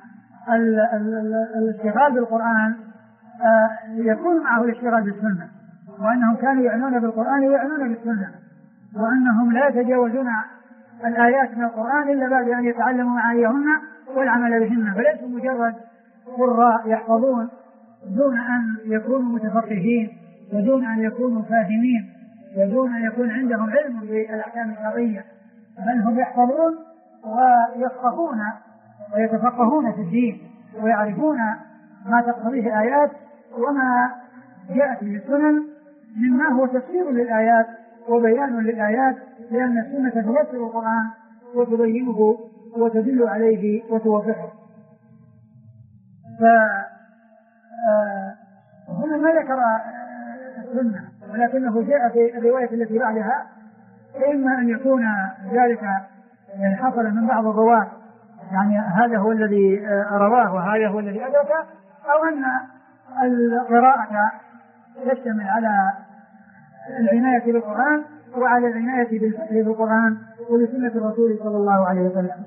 الاشتغال بالقرآن يكون معه الاشتغال بالسنة، وأنهم كانوا يعنون بالقرآن ويعنون بالسنة، وأنهم لا يتجاوزون الآيات من القرآن إلا بعد أن يتعلموا معانيهن والعمل بهن، فليسوا مجرد قراء يحفظون دون أن يكونوا متفقهين ودون أن يكونوا فاهمين ودون أن يكون عندهم علم بالأحكام الشرعية، بل هم يحفظون ويفقهون ويتفقهون في الدين ويعرفون ما تقتضيه الآيات وما جاءت في السنن مما هو تفسير للآيات وبيان للآيات، لأن السنة تفسر القرآن وتبينه وتدل عليه وتوضحه. هنا ما ذكر السنة، ولكنه جاء في الرواية التي بعدها، إما أن يكون ذلك حصل من بعض الرواة يعني هذا هو الذي رواه وهذا هو الذي أدركه، أو أن القراءة تشتمل على العناية بالقرآن وعلى العناية بالقرآن وبسنة الرسول صلى الله عليه وسلم.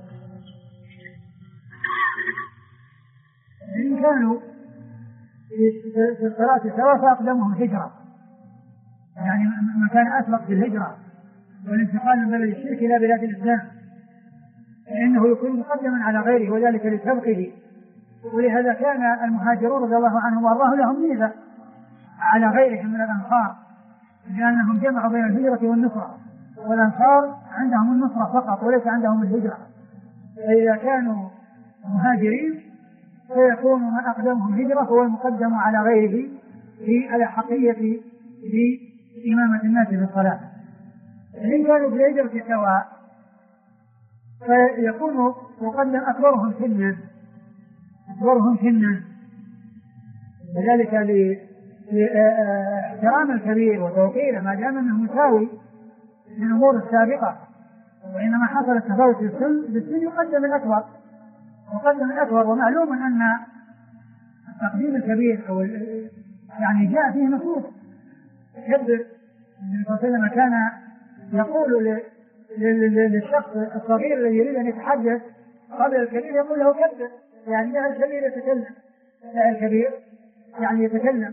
إن كانوا في القراءة سواء فأقدمهم هجرة، يعني مكان أسبق في الهجرة والانتقال من بلد الشرك إلى بلاد الإسلام، فإنه يكون مقدما على غيره وذلك لسبقه، ولهذا كان المهاجرون رضي الله عنهم وارضاه لهم ميزة على غيرهم من الأنصار، لأنهم جمعوا بين الهجرة والنصرة، والأنصار عندهم النصرة فقط وليس عندهم الهجرة، فإذا كانوا مهاجرين فيكون من أقدمهم هجرة هو المقدم على غيره في الأحقية في إمامة الناس في الصلاة. إن كانوا في الهجرة سواء فيكون مقدم أكبرهم سنا، وذلك لاحترام الكبير وتوقيره ما دام انه مساوي للامور السابقه، وانما حصل التفاوت في السن يقدم الاكبر ومعلوم ان تقديم الكبير او يعني جاء فيه نصوص كبر. النبي صلى الله عليه وسلم كان يقول للشخص الصغير الذي يريد ان يتحدث قبل الكبير يقول له كبر، يعني دع الكبير يتكلم.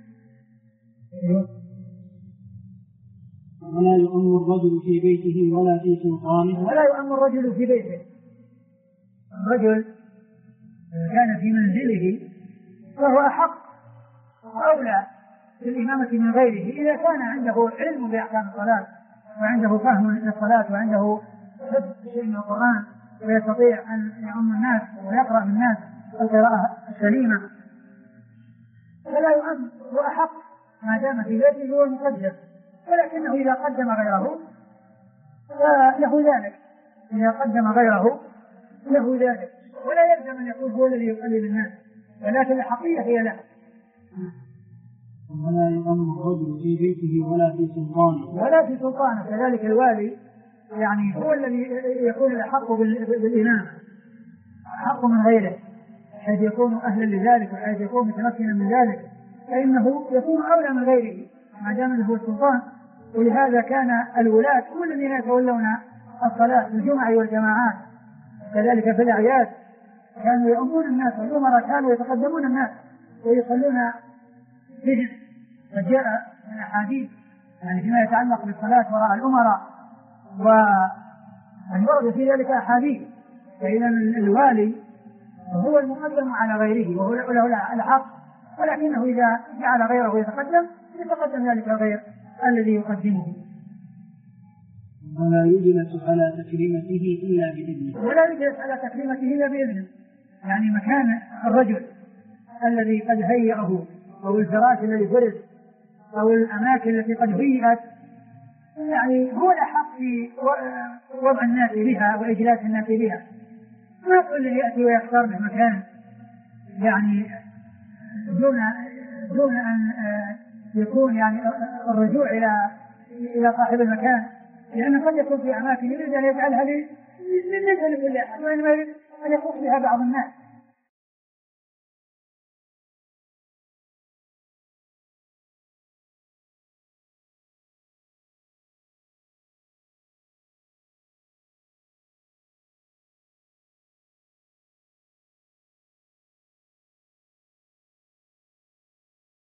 ولا يؤم الرجل في بيته ولا في سلطانه. ولا يؤم الرجل في بيته. الرجل كان في منزله فهو أحق وأولى بالإمامة من غيره إذا كان عنده علم بأحكام الصلاة وعنده فهم للصلاة وعنده حفظ شيء من القرآن ويستطيع أن يؤم الناس ويقرأ الناس القراءة السليمة، فلا يؤم، هو أحق ما دام في بيته هو المقدم ولكنه إذا قدم غيره له ذلك، إذا قدم غيره له ذلك، ولا يلزم أن يكون هو الذي يقلل الناس، ولكن الحقيقة هي له. ولا يؤم الرجل في بيته ولا في سلطانه كذلك الوالي يعني هو الذي يكون الأحق بالإمامة، أحق من غيره، حيث يكون أهلا لذلك وحيث يكون متمكنا من ذلك، فإنه يكون أولى من غيره ما دام له السلطان. ولهذا كان الولاة هم الذين يتولون الصلاة في الجمع والجماعات، كذلك في الأعياد كانوا يؤمون الناس، والأمراء كانوا يتقدمون الناس ويصلون بهم. فجاء من أحاديث يعني فيما يتعلق بالصلاة وراء الأمراء، وورد في ذلك أحاديث، فإذا الوالي هو المقدم على غيره وهو له الحق، ولكنه إذا جعل غيره يتقدم ذلك الغير الذي يقدمه. ولا يجلس على تكريمته إلا بإذنه، يعني مكان الرجل الذي قد هيئه أو الفراش الذي فرش أو الأماكن التي قد هيئت، يعني هو الأحق في وضع الناس بها وإجلاس الناس بها. ما كل يأتي ويختار بمكان يعني دون أن يكون يعني الرجوع إلى صاحب المكان، لأنه قد يكون في أماكن يريد أن يجعلها ليس لكل أحد، وإنما أن يخص بها بعض الناس.